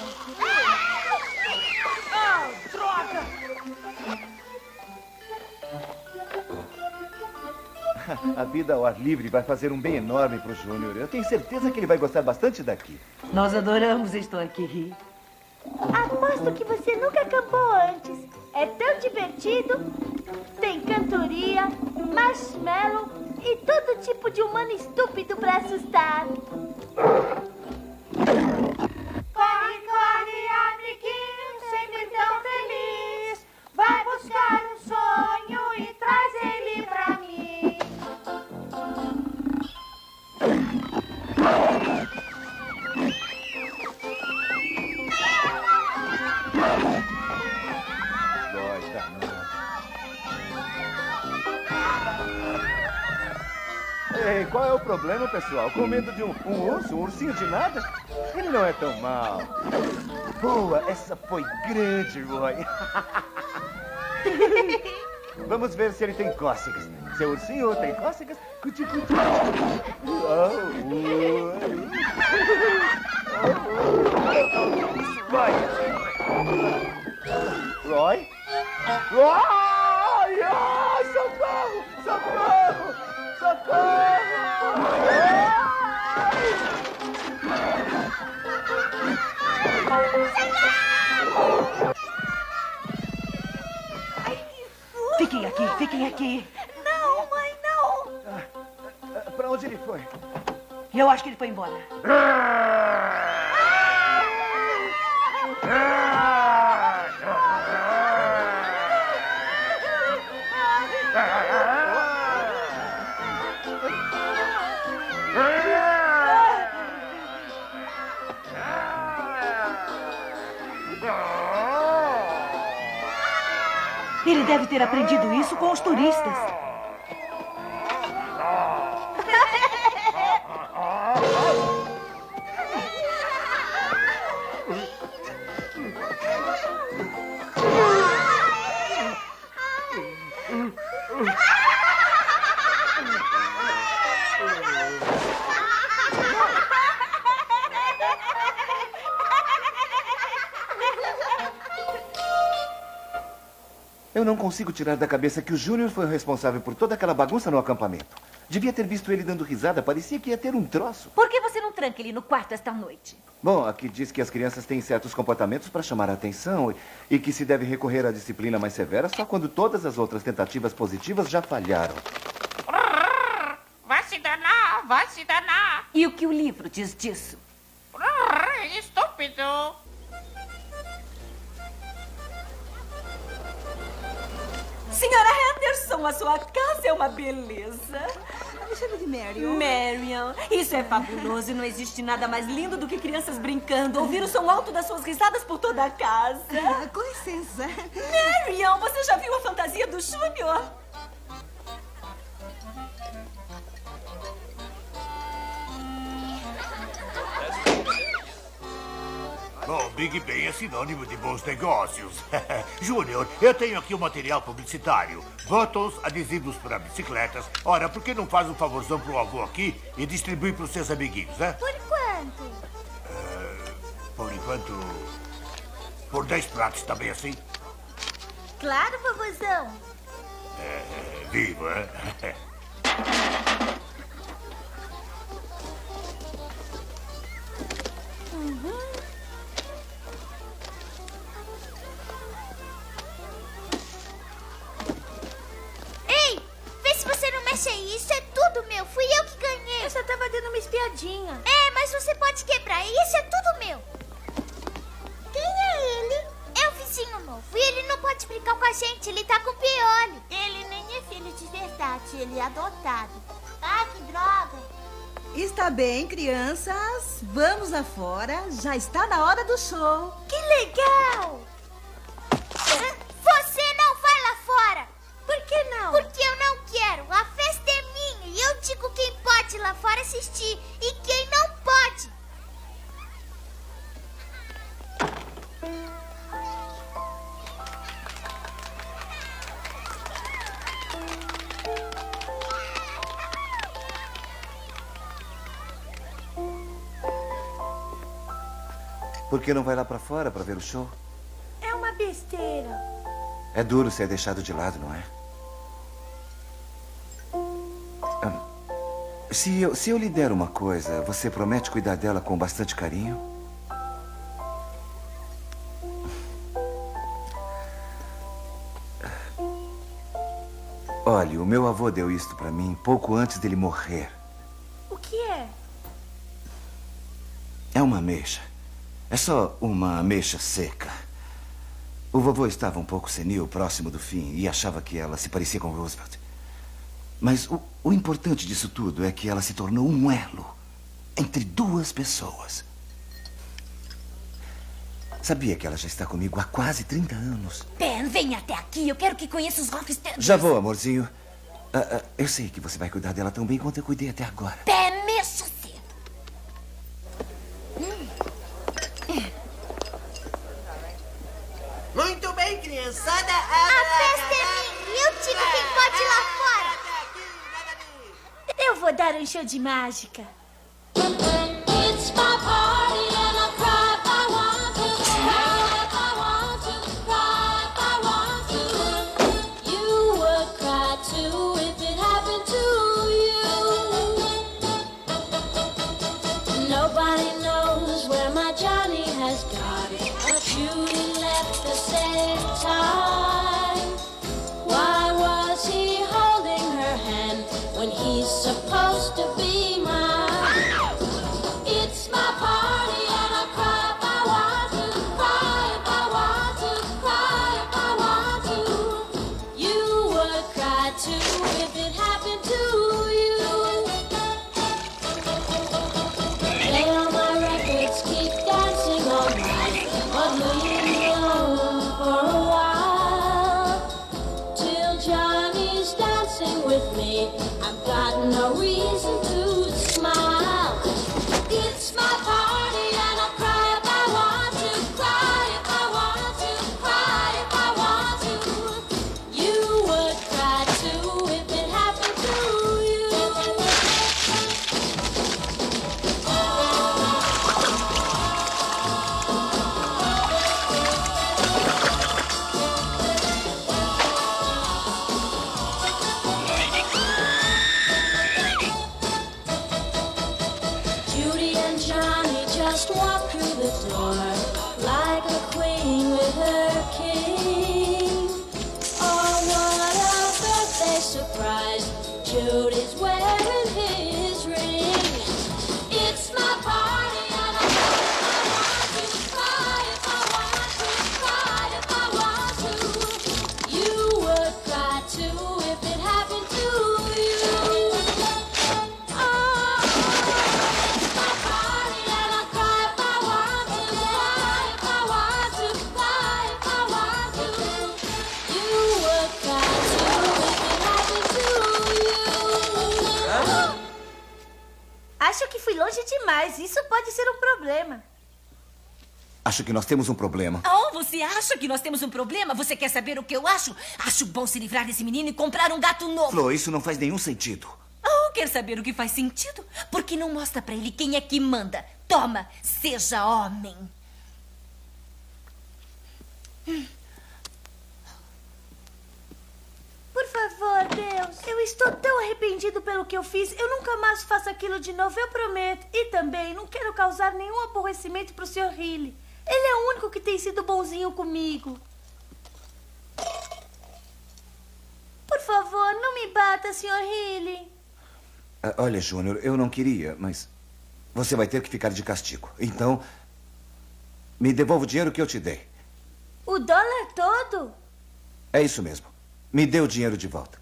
Oh, droga! A vida ao ar livre vai fazer um bem enorme pro Júnior. Eu tenho certeza que ele vai gostar bastante daqui. Nós adoramos estar aqui. Aposto que você nunca acampou antes. É tão divertido. Tem cantoria, marshmallow e todo tipo de humano estúpido pra assustar. Corre, corre, amiguinho, sempre tão feliz. Vai buscar um sonho e traz ele pra mim. Ei, qual é o problema, pessoal? Com medo de um urso, um ursinho de nada? Ele não é tão mal. Boa, essa foi grande, Roy. Vamos ver se ele tem cócegas. Seu ursinho tem cócegas? Cuti, cuti. Oh, Vai. Roy? Roy! Ah, socorro! Socorro! Socorro! Fiquem aqui, fiquem aqui. Não, mãe, não. Pra onde ele foi? Eu acho que ele foi embora. Ele deve ter aprendido isso com os turistas. Eu não consigo tirar da cabeça que o Júnior foi o responsável por toda aquela bagunça no acampamento. Devia ter visto ele dando risada, parecia que ia ter um troço. Por que você não tranca ele no quarto esta noite? Bom, aqui diz que as crianças têm certos comportamentos para chamar a atenção e que se deve recorrer à disciplina mais severa só quando todas as outras tentativas positivas já falharam. Vai se danar, vai se danar. E o que o livro diz disso? Estúpido. Senhora Henderson, a sua casa é uma beleza. Me chame de Marion. Marion, isso é fabuloso e não existe nada mais lindo do que crianças brincando. Ouvir o som alto das suas risadas por toda a casa. Com licença. Marion, você já viu a fantasia do Júnior? Bom, Big Ben é sinônimo de bons negócios. Júnior, eu tenho aqui o material publicitário. Buttons, adesivos para bicicletas. Ora, por que não faz um favorzão pro avô aqui e distribui pros seus amiguinhos, né? Por quanto? Por enquanto... Por 10 pratos, tá bem assim? Claro, vovôzão. Vivo, é? Ei, vê se você não mexe aí. Isso é tudo meu. Fui eu que ganhei. Eu só tava dando uma espiadinha. É, mas você pode quebrar. Isso é tudo meu. Quem é ele? É o vizinho novo. E ele não pode brincar com a gente. Ele tá com piolho. Ele nem é filho de verdade. Ele é adotado. Ah, que droga. Está bem, crianças. Vamos lá fora. Já está na hora do show. Que legal! Você não vai lá fora. Por que não? Porque eu não quero. A festa é minha. E eu digo quem pode ir lá fora assistir e quem não pode. Por que não vai lá pra fora pra ver o show? É uma besteira. É duro ser deixado de lado, não é? Se eu lhe der uma coisa, você promete cuidar dela com bastante carinho? Olhe, o meu avô deu isto pra mim pouco antes dele morrer. O que é? É uma ameixa. É só uma ameixa seca. O vovô estava um pouco senil, próximo do fim, e achava que ela se parecia com Roosevelt. Mas o importante disso tudo é que ela se tornou um elo entre duas pessoas. Sabia que ela já está comigo há quase 30 anos. Ben, vem até aqui. Eu quero que conheça os rockstars. Já vou, amorzinho. Eu sei que você vai cuidar dela tão bem quanto eu cuidei até agora. Ben, mexa cedo. Muito bem, criançada. A festa é minha. E eu digo quem pode ir lá fora. Eu vou dar um show de mágica. It's my party. time. Why was he holding her hand when he's supposed to be mine? It's my party and I cry if I want to, cry if I want to, cry if I want to. You would cry too if it happened to you. Play all my records, keep dancing all night, but leave me alone for a while. Till Johnny's dancing with me, I've got no reason to smile. It's my party and I cry if I want to, cry if I want to, cry if I want to. You would cry too if it happened to you. Judy and Johnny just walked through the door like a queen with her king. Oh, what a birthday surprise! Judy's wearing his ring. It's my party and I want to cry if I want to, cry if I want to. You would cry too if it happened to you. Oh, my party and I cry if I want to, cry if I want to, cry if I want to. You would cry too if it happened to you. Acho que fui longe demais. Isso pode ser um problema. Acho que nós temos um problema. Oh, você acha que nós temos um problema? Você quer saber o que eu acho? Acho bom se livrar desse menino e comprar um gato novo. Flo, isso não faz nenhum sentido. Oh, quer saber o que faz sentido? Porque não mostra pra ele quem é que manda. Toma, seja homem. Por favor, Deus. Eu estou tão arrependido pelo que eu fiz. Eu nunca mais faço aquilo de novo, eu prometo. E também não quero causar nenhum aborrecimento pro Sr. Healy. Ele é o único que tem sido bonzinho comigo. Por favor, não me bata, Sr. Healy. Olha, Júnior, eu não queria, mas você vai ter que ficar de castigo. Então, me devolva o dinheiro que eu te dei. O dólar todo? É isso mesmo. Me dê o dinheiro de volta.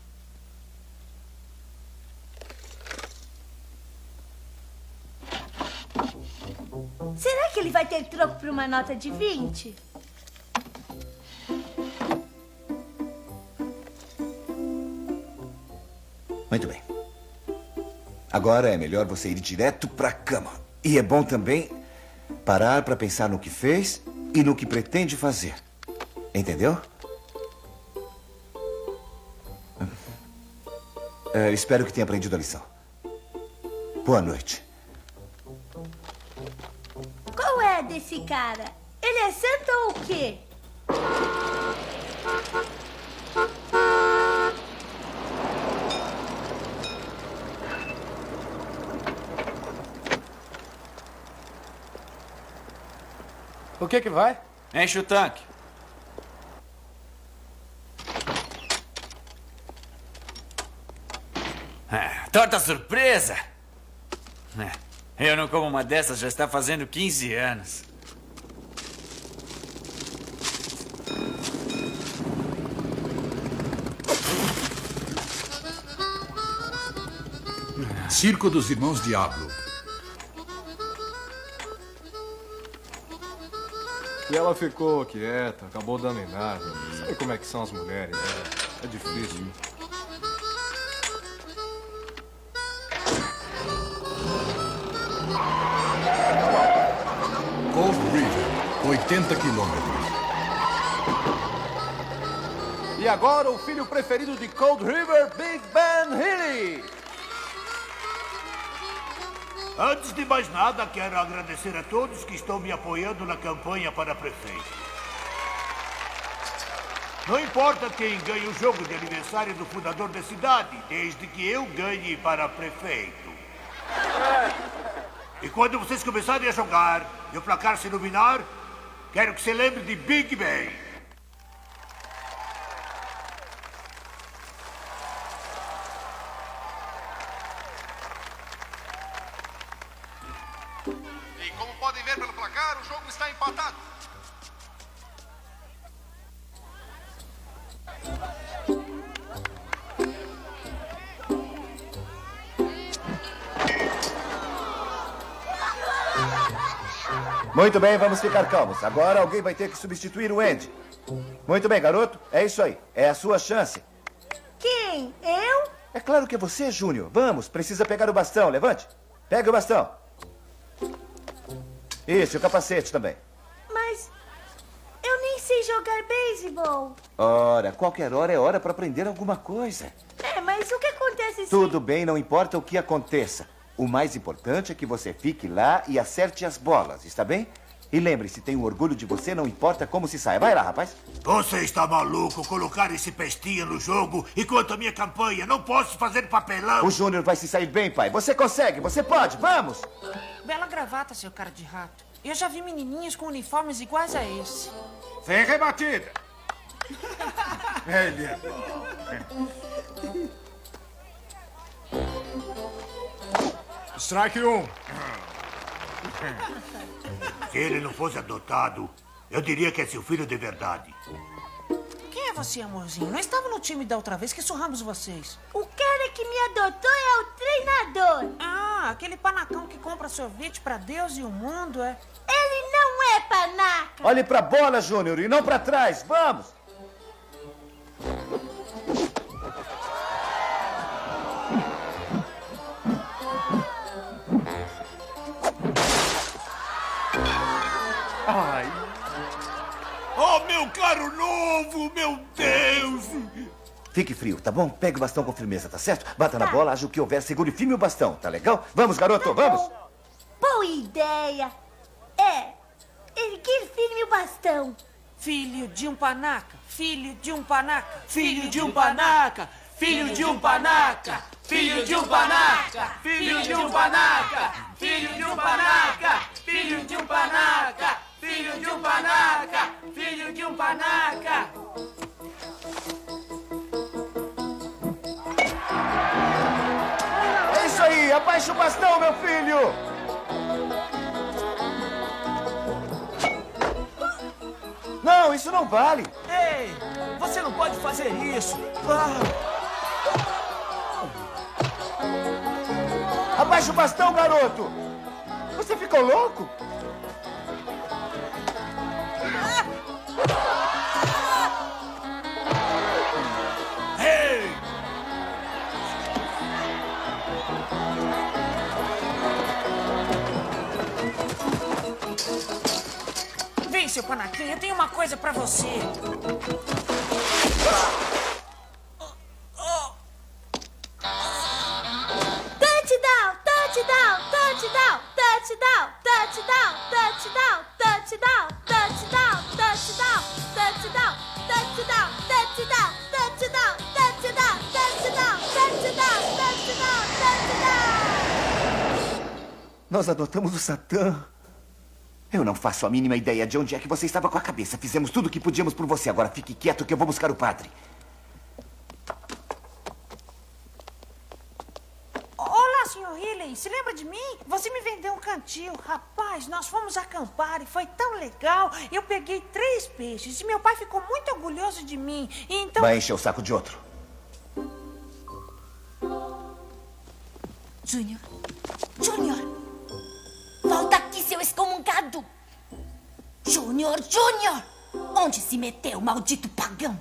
Será que ele vai ter troco por uma nota de 20? Muito bem. Agora é melhor você ir direto pra cama. E é bom também parar pra pensar no que fez e no que pretende fazer. Entendeu? Espero que tenha aprendido a lição. Boa noite. Qual é desse cara? Ele é santo ou o quê? O que vai? Enche o tanque. Torta surpresa? Eu não como uma dessas já está fazendo 15 anos. Circo dos Irmãos Diablo. E ela ficou quieta, acabou dando em nada. Sabe como é que são as mulheres, né? É difícil. Cold River, 80 quilômetros. E agora o filho preferido de Cold River, Big Ben Healy. Antes de mais nada, quero agradecer a todos que estão me apoiando na campanha para prefeito. Não importa quem ganhe o jogo de aniversário do fundador da cidade, desde que eu ganhe para prefeito. E quando vocês começarem a jogar e o placar se iluminar, quero que se lembre de Big Ben. Muito bem, vamos ficar calmos. Agora alguém vai ter que substituir o Andy. Muito bem, garoto. É isso aí. É a sua chance. Quem? Eu? É claro que é você, Júnior. Vamos, precisa pegar o bastão. Levante. Pega o bastão. Isso, e o capacete também. Mas eu nem sei jogar beisebol. Ora, qualquer hora é hora para aprender alguma coisa. Mas o que acontece se... Tudo bem, não importa o que aconteça. O mais importante é que você fique lá e acerte as bolas, está bem? E lembre-se, tenho orgulho de você, não importa como se saia. Vai lá, rapaz. Você está maluco colocar esse pestinha no jogo enquanto a minha campanha? Não posso fazer papelão. O Júnior vai se sair bem, pai. Você consegue, você pode, vamos! Bela gravata, seu cara de rato. Eu já vi menininhos com uniformes iguais a esse. Sem rebatida. Ele é bom. Strike 1. Se ele não fosse adotado, eu diria que é seu filho de verdade. Quem é você, amorzinho? Não estava no time da outra vez que surramos vocês. O cara que me adotou é o treinador. Ah, aquele panacão que compra sorvete pra Deus e o mundo, é? Ele não é panaca. Olhe pra bola, Júnior, e não pra trás. Vamos! Ai. Oh, meu caro novo, meu Deus! Fique frio, tá bom? Pegue o bastão com firmeza, tá certo? Bata na bola, haja o que houver, segure firme o bastão, tá legal? Vamos, garoto, vamos! Boa ideia. Erguer firme o bastão. Filho de um panaca, filho de um panaca, filho de um panaca, filho de um panaca, filho de um panaca, filho de um panaca, filho de um panaca, filho de um panaca, filho de um panaca, filho de um panaca. É isso aí, abaixa o bastão, meu filho! Não, isso não vale. Ei, você não pode fazer isso. Abaixa o bastão, garoto. Você ficou louco? Ei! Vem, seu panaquinho, eu tenho uma coisa pra você. Touchdown, touchdown, touchdown, touchdown, touchdown, touchdown, touchdown, touchdown, touchdown, touchdown, touchdown, touchdown, touchdown, touchdown, touchdown, touchdown, touchdown, touchdown. Nós adotamos o Satã. Eu não faço a mínima ideia de onde é que você estava com a cabeça. Fizemos tudo o que podíamos por você. Agora fique quieto que eu vou buscar o padre. Olá, Sr. Healy. Se lembra de mim? Você me vendeu um cantil. Rapaz, nós fomos acampar e foi tão legal. Eu peguei 3 peixes e meu pai ficou muito orgulhoso de mim. E então... Vai encher o saco de outro. Júnior. Júnior. Volta aqui, seu excomungado. Júnior, Júnior. Onde se meteu, maldito pagão?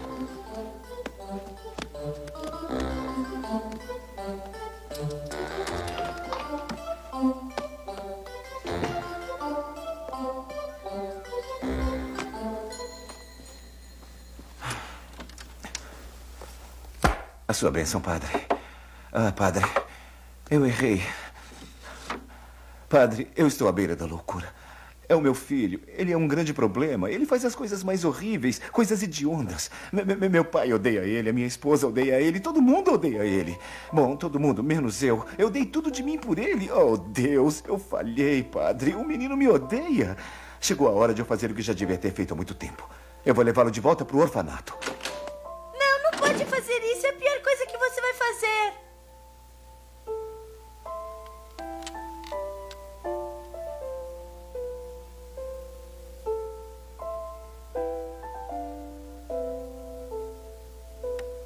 A sua bênção, padre. Ah, padre, eu errei. Padre, eu estou à beira da loucura. É o meu filho. Ele é um grande problema. Ele faz as coisas mais horríveis, coisas hediondas. Meu pai odeia ele, a minha esposa odeia ele, todo mundo odeia ele. Bom, todo mundo, menos eu. Eu dei tudo de mim por ele. Oh, Deus, eu falhei, padre. O menino me odeia. Chegou a hora de eu fazer o que já devia ter feito há muito tempo. Eu vou levá-lo de volta para o orfanato. Não, não pode fazer isso. É a pior coisa que você vai fazer.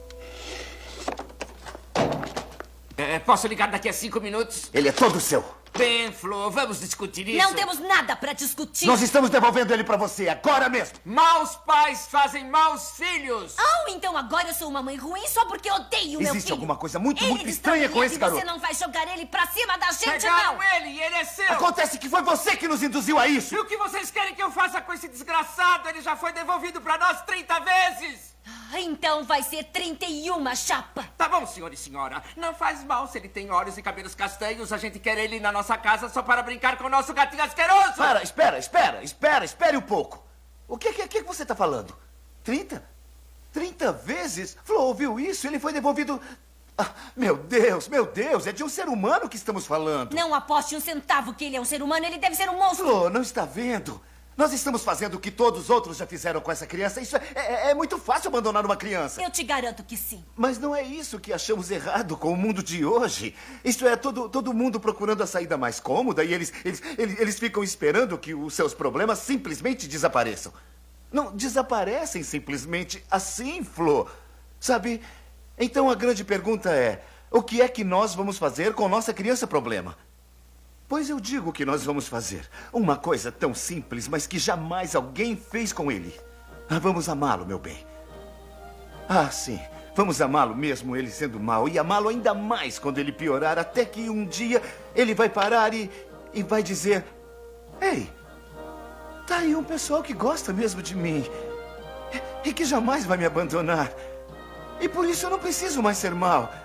Posso ligar daqui a 5 minutos? Ele é todo seu. Ben, Flo, vamos discutir isso? Não temos nada pra discutir. Nós estamos devolvendo ele pra você, agora mesmo. Maus pais fazem maus filhos. Oh, então agora eu sou uma mãe ruim só porque odeio meu filho. Existe alguma coisa muito Ele estranha com esse garoto. Você não vai jogar ele pra cima da gente, Pegaram não. ele e ele é seu. Acontece que foi você que nos induziu a isso. E o que vocês querem que eu faça com esse desgraçado? Ele já foi devolvido pra nós 30 vezes. Então vai ser 31, chapa. Tá bom, senhor e senhora. Não faz mal se ele tem olhos e cabelos castanhos. A gente quer ele na nossa casa só para brincar com o nosso gatinho asqueroso. Espere um pouco. O que você tá falando? 30? 30 vezes? Flo, ouviu isso? Ele foi devolvido... Ah, meu Deus, é de um ser humano que estamos falando. Não aposte um centavo que ele é um ser humano, ele deve ser um monstro. Flo, não está vendo? Nós estamos fazendo o que todos os outros já fizeram com essa criança. Isso é muito fácil abandonar uma criança. Eu te garanto que sim. Mas não é isso que achamos errado com o mundo de hoje. Isto é, todo mundo procurando a saída mais cômoda e eles ficam esperando que os seus problemas simplesmente desapareçam. Não desaparecem simplesmente assim, Flo. Sabe? Então a grande pergunta é: o que é que nós vamos fazer com nossa criança problema? Pois eu digo que nós vamos fazer uma coisa tão simples, mas que jamais alguém fez com ele. Vamos amá-lo, meu bem. Ah, sim. Vamos amá-lo mesmo ele sendo mau e amá-lo ainda mais quando ele piorar, até que um dia ele vai parar e vai dizer: ei, tá aí um pessoal que gosta mesmo de mim e que jamais vai me abandonar. E por isso eu não preciso mais ser mau.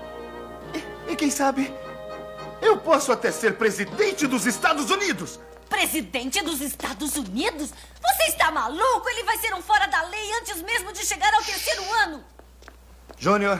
E quem sabe... eu posso até ser presidente dos Estados Unidos! Presidente dos Estados Unidos? Você está maluco? Ele vai ser um fora da lei antes mesmo de chegar ao 3º ano! Júnior,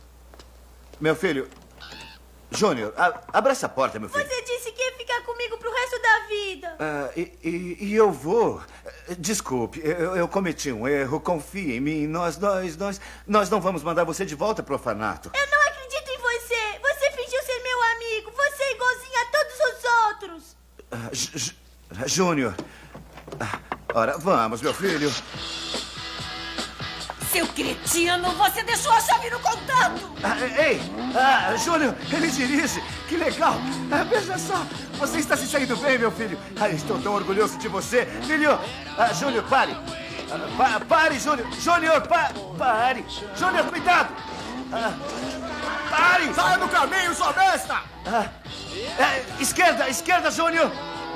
meu filho... Júnior, abra essa porta, meu filho. Você disse que ia ficar comigo pro resto da vida. E eu vou... Desculpe, eu cometi um erro, confie em mim. Nós não vamos mandar você de volta pro orfanato. Eu não acredito em você. Você fingiu ser meu amigo. Você é igualzinho a todos os outros. Júnior... ora, vamos, meu filho. Seu cretino, você deixou a chave no contato! Ei! Júnior, ele dirige! Que legal! Veja só! Você está se saindo bem, meu filho! Estou tão orgulhoso de você! Filho! Júnior, pare! Pare, Júnior! Júnior, pare! Júnior, cuidado! Pare! Saia do caminho, sua besta! Esquerda, Júnior!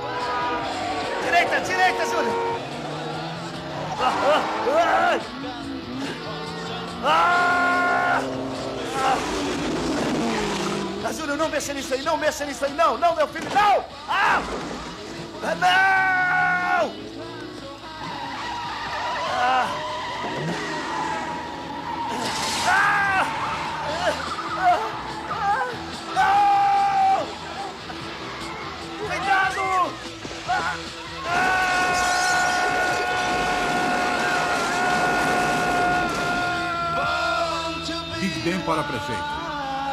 Direita, Júnior! Júnior, não mexa nisso aí, não, meu filho, não! Não! Cuidado! Big Ben para prefeito.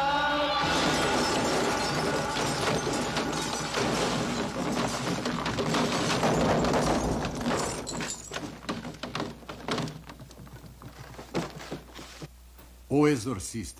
O Exorcista.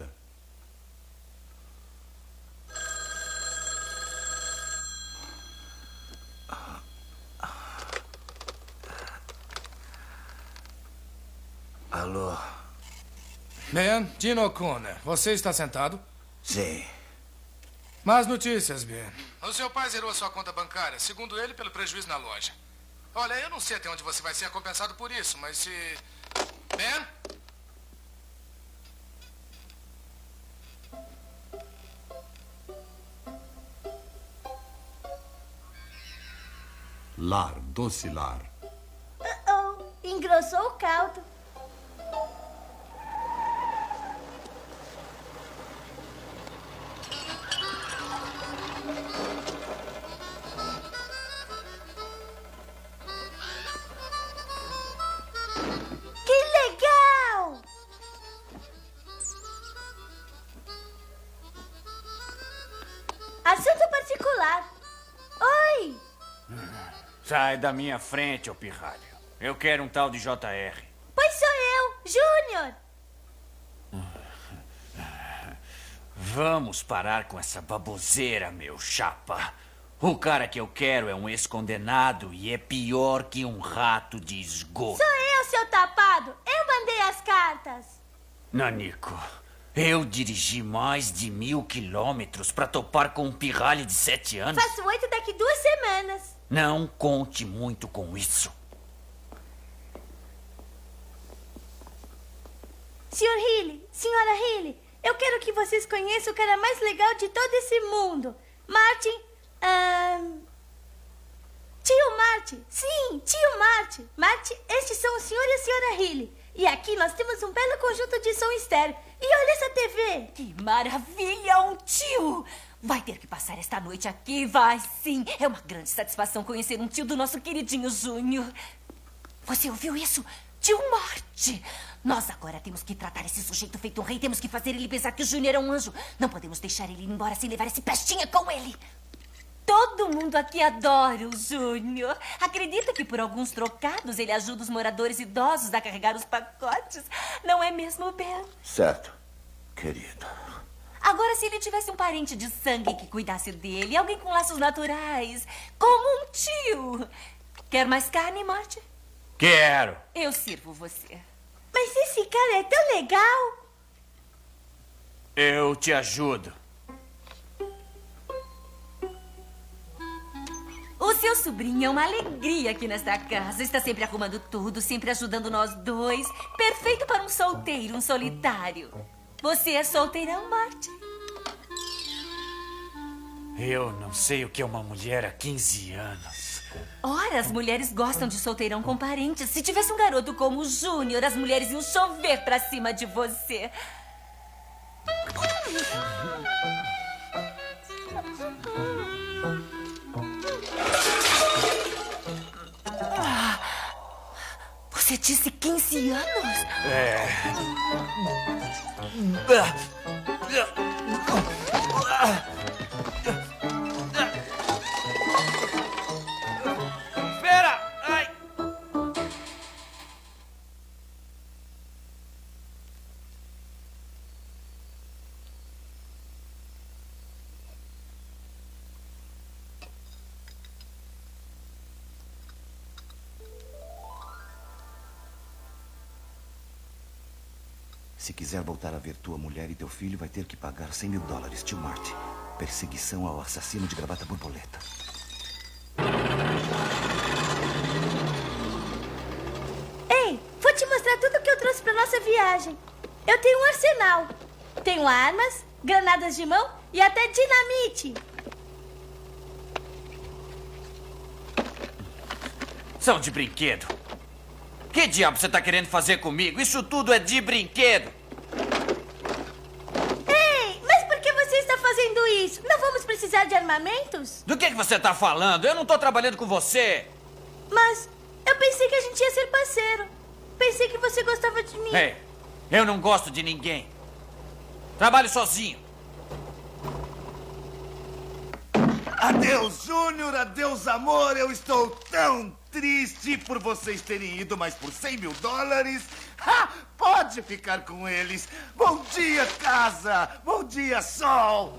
Alô? Ben, Gino O'Connor, você está sentado? Sim. Más notícias, Ben. O seu pai zerou a sua conta bancária, segundo ele, pelo prejuízo na loja. Olha, eu não sei até onde você vai ser recompensado por isso, mas se... Ben? Lar, doce lar. Engrossou o caldo. Que legal! Assunto particular. Oi! Sai da minha frente, ô pirralho. Eu quero um tal de JR. Pois sou eu, Júnior. Vamos parar com essa baboseira, meu chapa. O cara que eu quero é um ex-condenado e é pior que um rato de esgoto. Sou eu, seu tapado. Eu mandei as cartas. Nanico, eu dirigi mais de 1000 quilômetros pra topar com um pirralho de 7 anos. Faço 8 daqui 2 semanas. Não conte muito com isso. Sr. Healy, senhora Healy, eu quero que vocês conheçam o cara mais legal de todo esse mundo. Martin... Tio Marty. Sim, tio Marty. Marty, estes são o senhor e a senhora Healy. E aqui nós temos um belo conjunto de som estéreo. E olha essa TV. Que maravilha, um tio. Vai ter que passar esta noite aqui, vai sim. É uma grande satisfação conhecer um tio do nosso queridinho Júnior. Você ouviu isso? Tio Marty. Nós agora temos que tratar esse sujeito feito um rei. Temos que fazer ele pensar que o Júnior é um anjo. Não podemos deixar ele ir embora sem levar esse pestinha com ele. Todo mundo aqui adora o Júnior. Acredita que por alguns trocados ele ajuda os moradores idosos a carregar os pacotes? Não é mesmo, Ben? Certo, querido. Agora, se ele tivesse um parente de sangue que cuidasse dele, alguém com laços naturais, como um tio. Quer mais carne, Marty? Quero. Eu sirvo você. Mas esse cara é tão legal. Eu te ajudo. O seu sobrinho é uma alegria aqui nesta casa. Está sempre arrumando tudo, sempre ajudando nós dois. Perfeito para um solteiro, um solitário. Você é solteirão, Marty? Eu não sei o que é uma mulher há 15 anos. Ora, as mulheres gostam de solteirão com parentes. Se tivesse um garoto como o Júnior, as mulheres iam chover pra cima de você. Você disse 15 anos? Espera! Ai! Se quiser voltar a ver tua mulher e teu filho, vai ter que pagar $100 mil, tio Marty. Perseguição ao assassino de gravata borboleta. Ei, vou te mostrar tudo o que eu trouxe pra nossa viagem. Eu tenho um arsenal. Tenho armas, granadas de mão e até dinamite. São de brinquedo. Que diabo você tá querendo fazer comigo? Isso tudo é de brinquedo. Ei, mas por que você está fazendo isso? Não vamos precisar de armamentos? Do que você tá falando? Eu não tô trabalhando com você. Mas eu pensei que a gente ia ser parceiro. Pensei que você gostava de mim. Ei, eu não gosto de ninguém. Trabalho sozinho. Adeus, Júnior. Adeus, amor. Eu estou tão triste por vocês terem ido, mas por $100 mil... pode ficar com eles. Bom dia, casa. Bom dia, sol.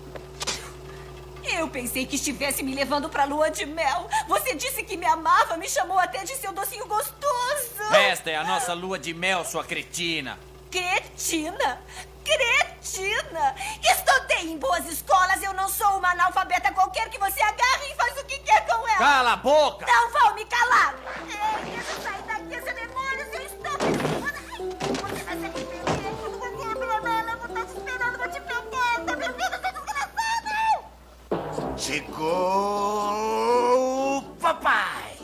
Eu pensei que estivesse me levando pra lua de mel. Você disse que me amava, me chamou até de seu docinho gostoso. Esta é a nossa lua de mel, sua cretina. Cretina? Cretina! Estudei em boas escolas, eu não sou uma analfabeta qualquer que você agarre e faz o que quer com ela. Cala a boca! Não vão me calar! Ei, deixa eu sair daqui, essa demônio, seu estúpido! Você vai ser me perder, eu vou estar te esperando, vou te pegar, tá me ouvindo, seu desgraçado? Chegou o papai.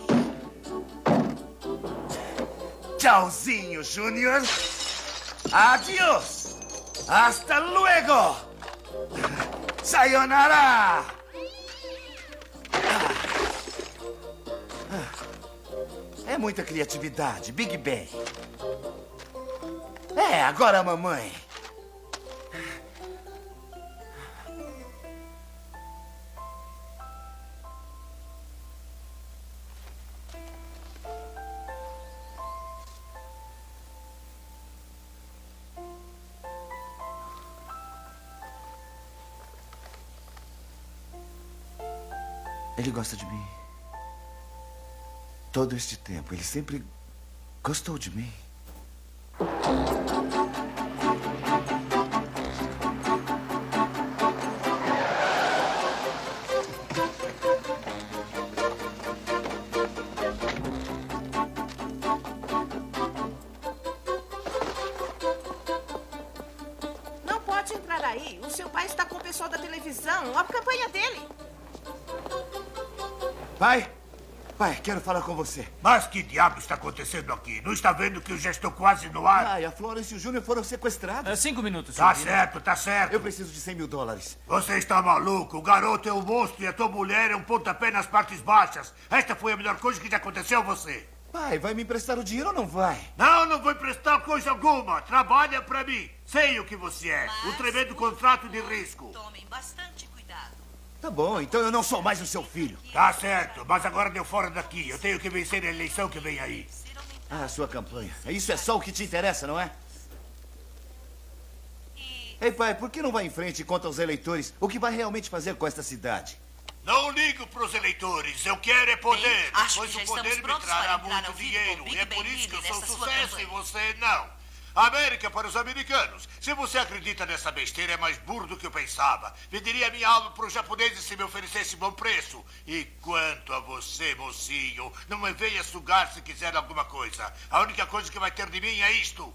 Tchauzinho, Júnior. Adiós. Hasta luego. Sayonara. É muita criatividade, Big Ben. Agora, mamãe. Ele gosta de mim. Todo este tempo, ele sempre gostou de mim. Não pode entrar aí. O seu pai está com o pessoal da televisão. A campanha dele. Pai? Pai, quero falar com você. Mas que diabo está acontecendo aqui? Não está vendo que eu já estou quase no ar? Pai, a Florence e o Júnior foram sequestrados. 5 minutos, Tá Júnior. certo, tá certo. Eu preciso de $100 mil. Você está maluco? O garoto é um monstro e a tua mulher é um pontapé nas partes baixas. Esta foi a melhor coisa que já aconteceu a você. Pai, vai me emprestar o dinheiro ou não vai? Não, não vou emprestar coisa alguma. Trabalha pra mim. Sei o que você é. Um tremendo contrato de risco. Tomem bastante cuidado. Tá bom, então eu não sou mais o seu filho. Tá certo, mas agora deu fora daqui. Eu tenho que vencer a eleição que vem aí. Ah, sua campanha. Isso é só o que te interessa, não é? Ei, pai, por que não vai em frente e conta aos eleitores o que vai realmente fazer com esta cidade? Não ligo pros eleitores. Eu quero é poder. Bem, acho pois que o já poder estamos me prontos trará para entrar muito ao vivo dinheiro. com Big E é por Ben isso que eu Lily sou nessa sua sucesso e campanha. você não. América para os americanos. Se você acredita nessa besteira, é mais burro do que eu pensava. Venderia minha alma para os japoneses se me oferecesse bom preço. E quanto a você, mocinho, não me venha sugar se quiser alguma coisa. A única coisa que vai ter de mim é isto.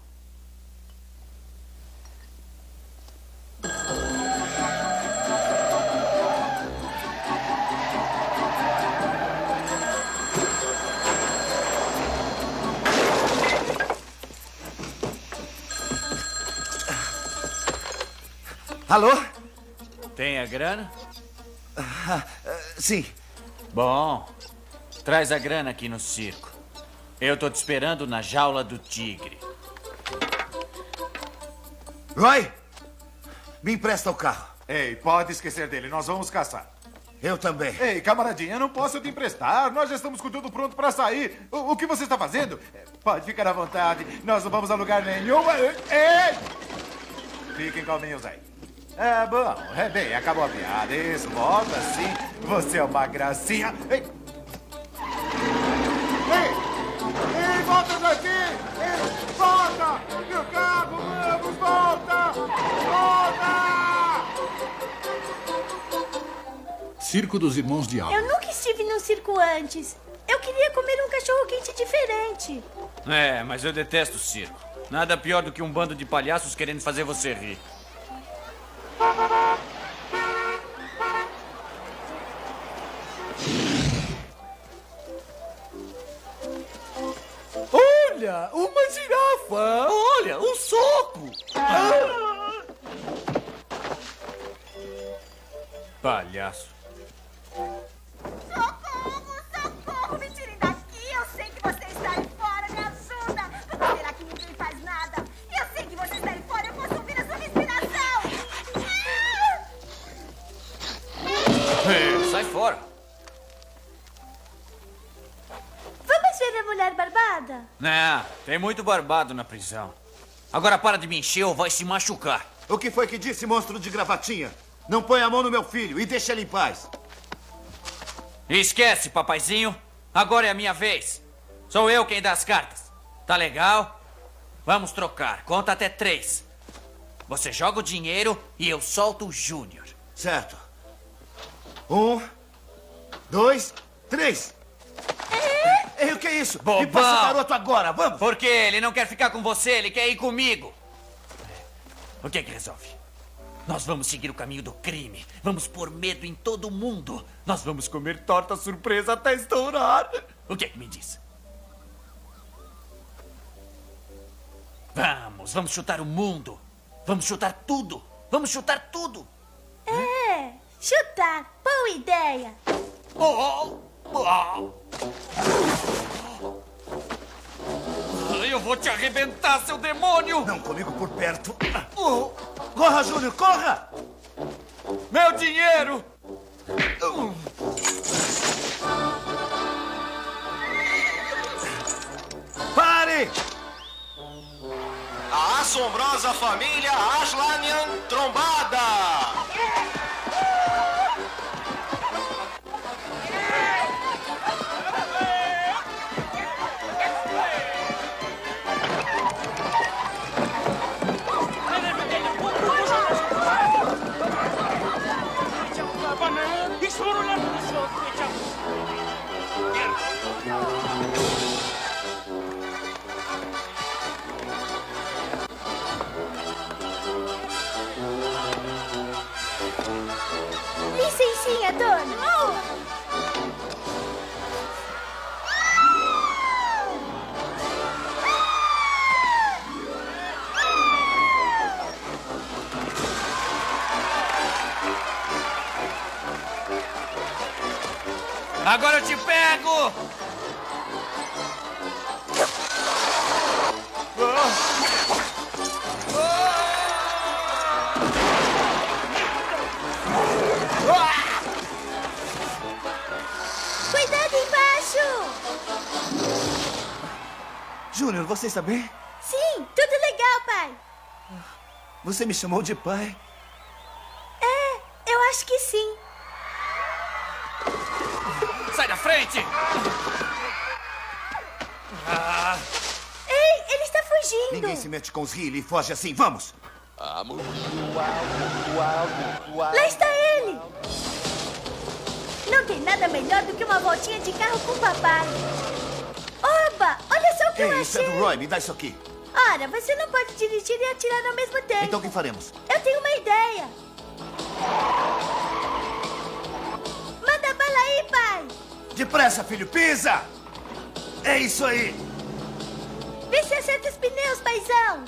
Alô? Tem a grana? Sim. Bom, traz a grana aqui no circo. Eu tô te esperando na jaula do tigre. Roy, me empresta o carro. Ei, pode esquecer dele, nós vamos caçar. Eu também. Ei, camaradinha, não posso te emprestar. Nós já estamos com tudo pronto para sair. O que você está fazendo? Pode ficar à vontade. Nós não vamos a lugar nenhum. Ei! Fiquem calminhos aí. É bom, é bem, acabou a piada. Isso, volta sim. Você é uma gracinha. Ei! Ei, volta daqui! Ei, volta! Meu carro, vamos, volta! Volta! Circo dos Irmãos Diabo. Eu nunca estive num circo antes. Eu queria comer um cachorro-quente diferente. É, mas eu detesto circo. Nada pior do que um bando de palhaços querendo fazer você rir. Olha, uma girafa! Olha, um soco! Palhaço. Socorro, me tirem daqui. Eu sei que você está aí fora. Me ajuda. Por que será que ninguém faz nada? Eu sei que você está aí fora. Eu posso ouvir a sua respiração. Sai fora. Vamos ver a mulher barbada? Não, tem muito barbado na prisão. Agora para de me encher ou vai se machucar. O que foi que disse, monstro de gravatinha? Não põe a mão no meu filho e deixa ele em paz. Esquece, papaizinho. Agora é a minha vez. Sou eu quem dá as cartas. Tá legal? Vamos trocar. Conta até 3. Você joga o dinheiro e eu solto o Júnior. Certo. 1, 2, 3. Ei, o que é isso? Bobão. Me passa o garoto agora, vamos! Por quê? Ele não quer ficar com você, ele quer ir comigo. O que é que resolve? Nós vamos seguir o caminho do crime. Vamos pôr medo em todo mundo. Nós vamos comer torta surpresa até estourar. O que é que me diz? Vamos chutar o mundo. Vamos chutar tudo. Vamos chutar tudo. É, chutar. Boa ideia. Eu vou te arrebentar, seu demônio! Não comigo por perto. Corra, Júnior, corra! Meu dinheiro! Pare! A assombrosa família Aslanian Trombada! minha dona. Agora eu te pego! Cuidado embaixo! Júnior, você está bem? Sim, tudo legal, pai. Você me chamou de pai? É, eu acho que sim. Sai da frente! Ei, ele está fugindo. Ninguém se mete com os Healy e foge assim. Vamos! Lá está ele. Não tem nada melhor do que uma voltinha de carro com o papai. Oba, olha só o que eu achei. Isso é do Roy, me dá isso aqui. Ora, você não pode dirigir e atirar ao mesmo tempo. Então o que faremos? Eu tenho uma ideia. Manda bala aí, pai. Depressa, filho, pisa! É isso aí! Vê se acerta os pneus, paizão.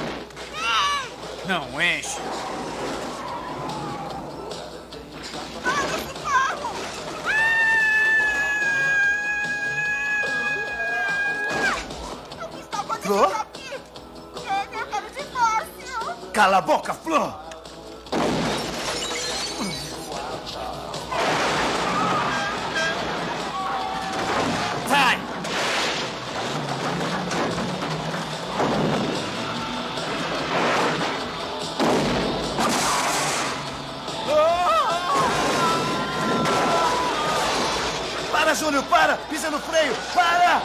Não enche. Flor? Cala a boca, Flor! Vai! Para, Júnior, para! Pisa no freio! Para!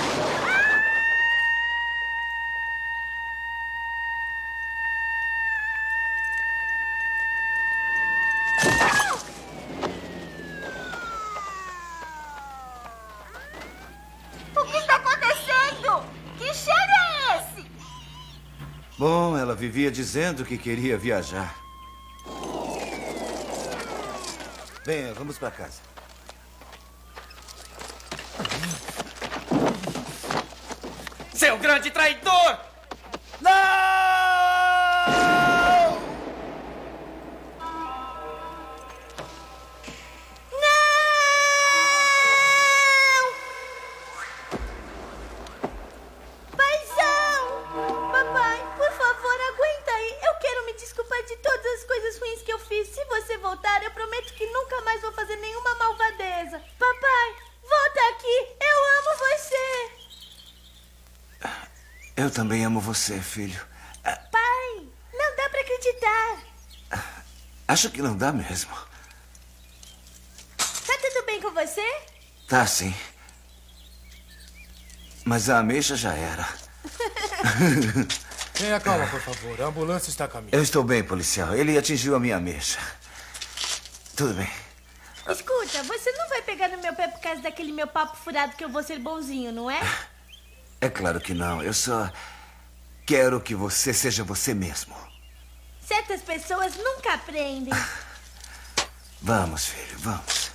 O que está acontecendo? Que cheiro é esse? Bom, ela vivia dizendo que queria viajar. Venha, vamos para casa. Seu grande traidor! Não! Paizão! Papai, por favor, aguenta aí. Eu quero me desculpar de todas as coisas ruins que eu fiz. Se você voltar, eu prometo que nunca mais vou fazer nenhuma malvadeza. Papai, volta aqui. Eu amo você. Eu também amo você, filho. Pai, não dá pra acreditar. Acho que não dá mesmo. Tá tudo bem com você? Tá, sim. Mas a ameixa já era. Tenha calma, por favor. A ambulância está a caminho. Eu estou bem, policial. Ele atingiu a minha ameixa. Tudo bem. Escuta, você não vai pegar no meu pé por causa daquele meu papo furado que eu vou ser bonzinho, não é? É claro que não. Eu só quero que você seja você mesmo. Certas pessoas nunca aprendem. Vamos, filho, vamos.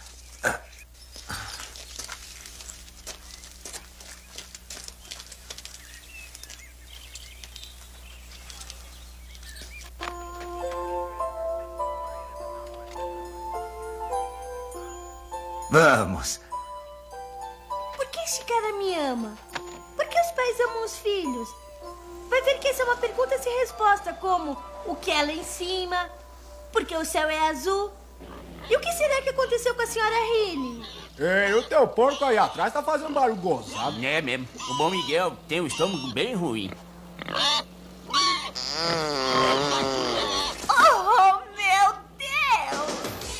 Vamos. Por que esse cara me ama? Por que os pais amam os filhos? Vai ver que essa é uma pergunta sem resposta, como o que é lá em cima, porque o céu é azul. E o que será que aconteceu com a senhora Healy? Ei, o teu porco aí atrás tá fazendo barulho gozado. É mesmo. O bom Miguel tem um estômago bem ruim. Oh, meu Deus!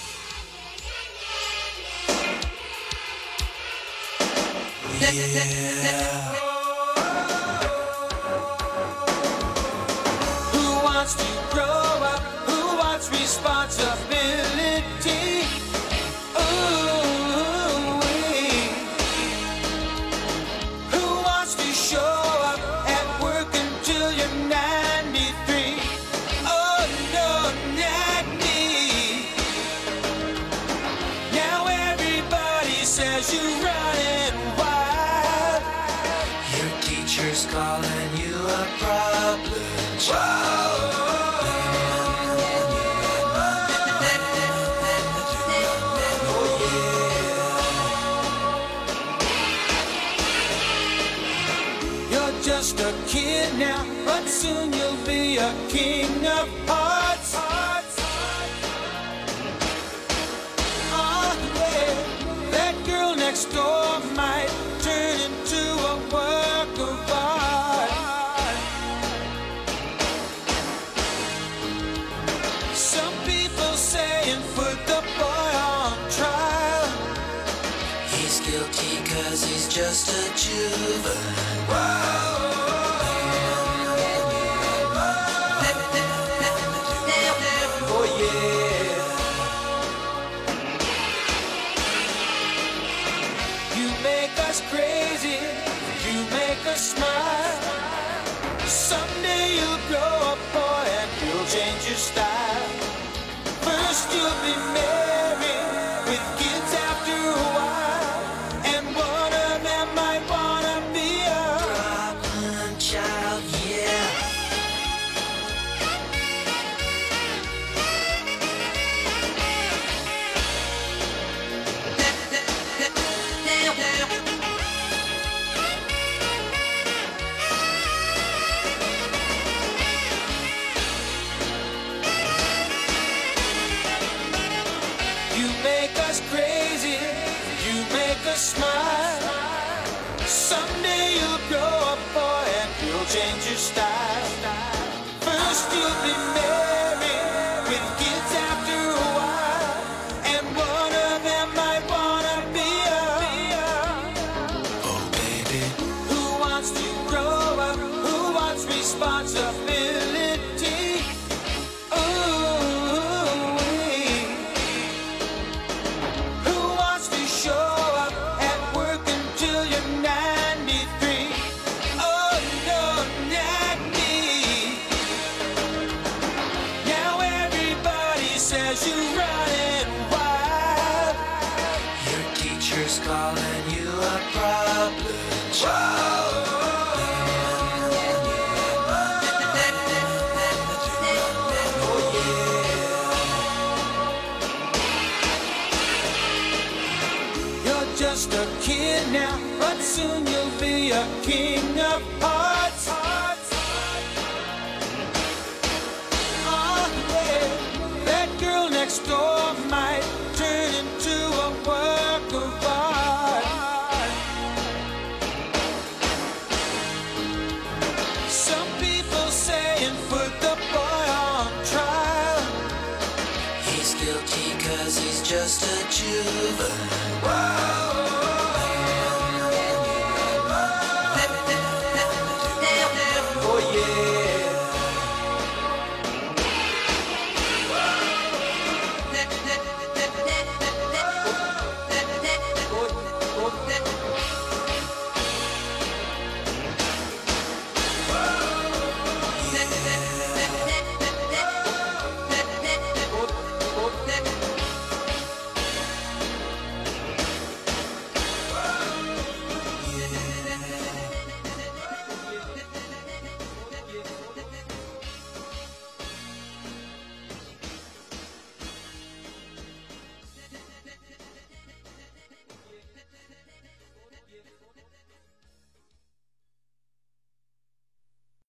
Who wants to grow up? Who wants responsibility? Ooh-wee. Who wants to show up at work until you're 93? Oh, no, not me. teacher's calling you a problem child. Just a kid now, but soon you'll be a king of hearts. Oh, yeah. That girl next door might turn into a work of art. Some people saying put the boy on trial. He's guilty 'cause he's just a juvenile. Wow. Crazy, you make us smile. Someday you'll grow up, boy, and you'll change your style. First you'll be married with kids after a while, and one of them might wanna be a problem child, yeah. Crazy, you make us smile. Someday you'll grow up, boy, and you'll change your style. First you'll be married with kids after a while, and one of them might wanna be a oh baby, who wants to grow up, who wants responsibility. calling you a problem child. Oh yeah. You're just a kid now, but soon you'll be a king of hearts. Oh yeah. That girl next door might turn into a work of art. Some people saying put the boy on trial. He's guilty 'cause he's just a juvenile.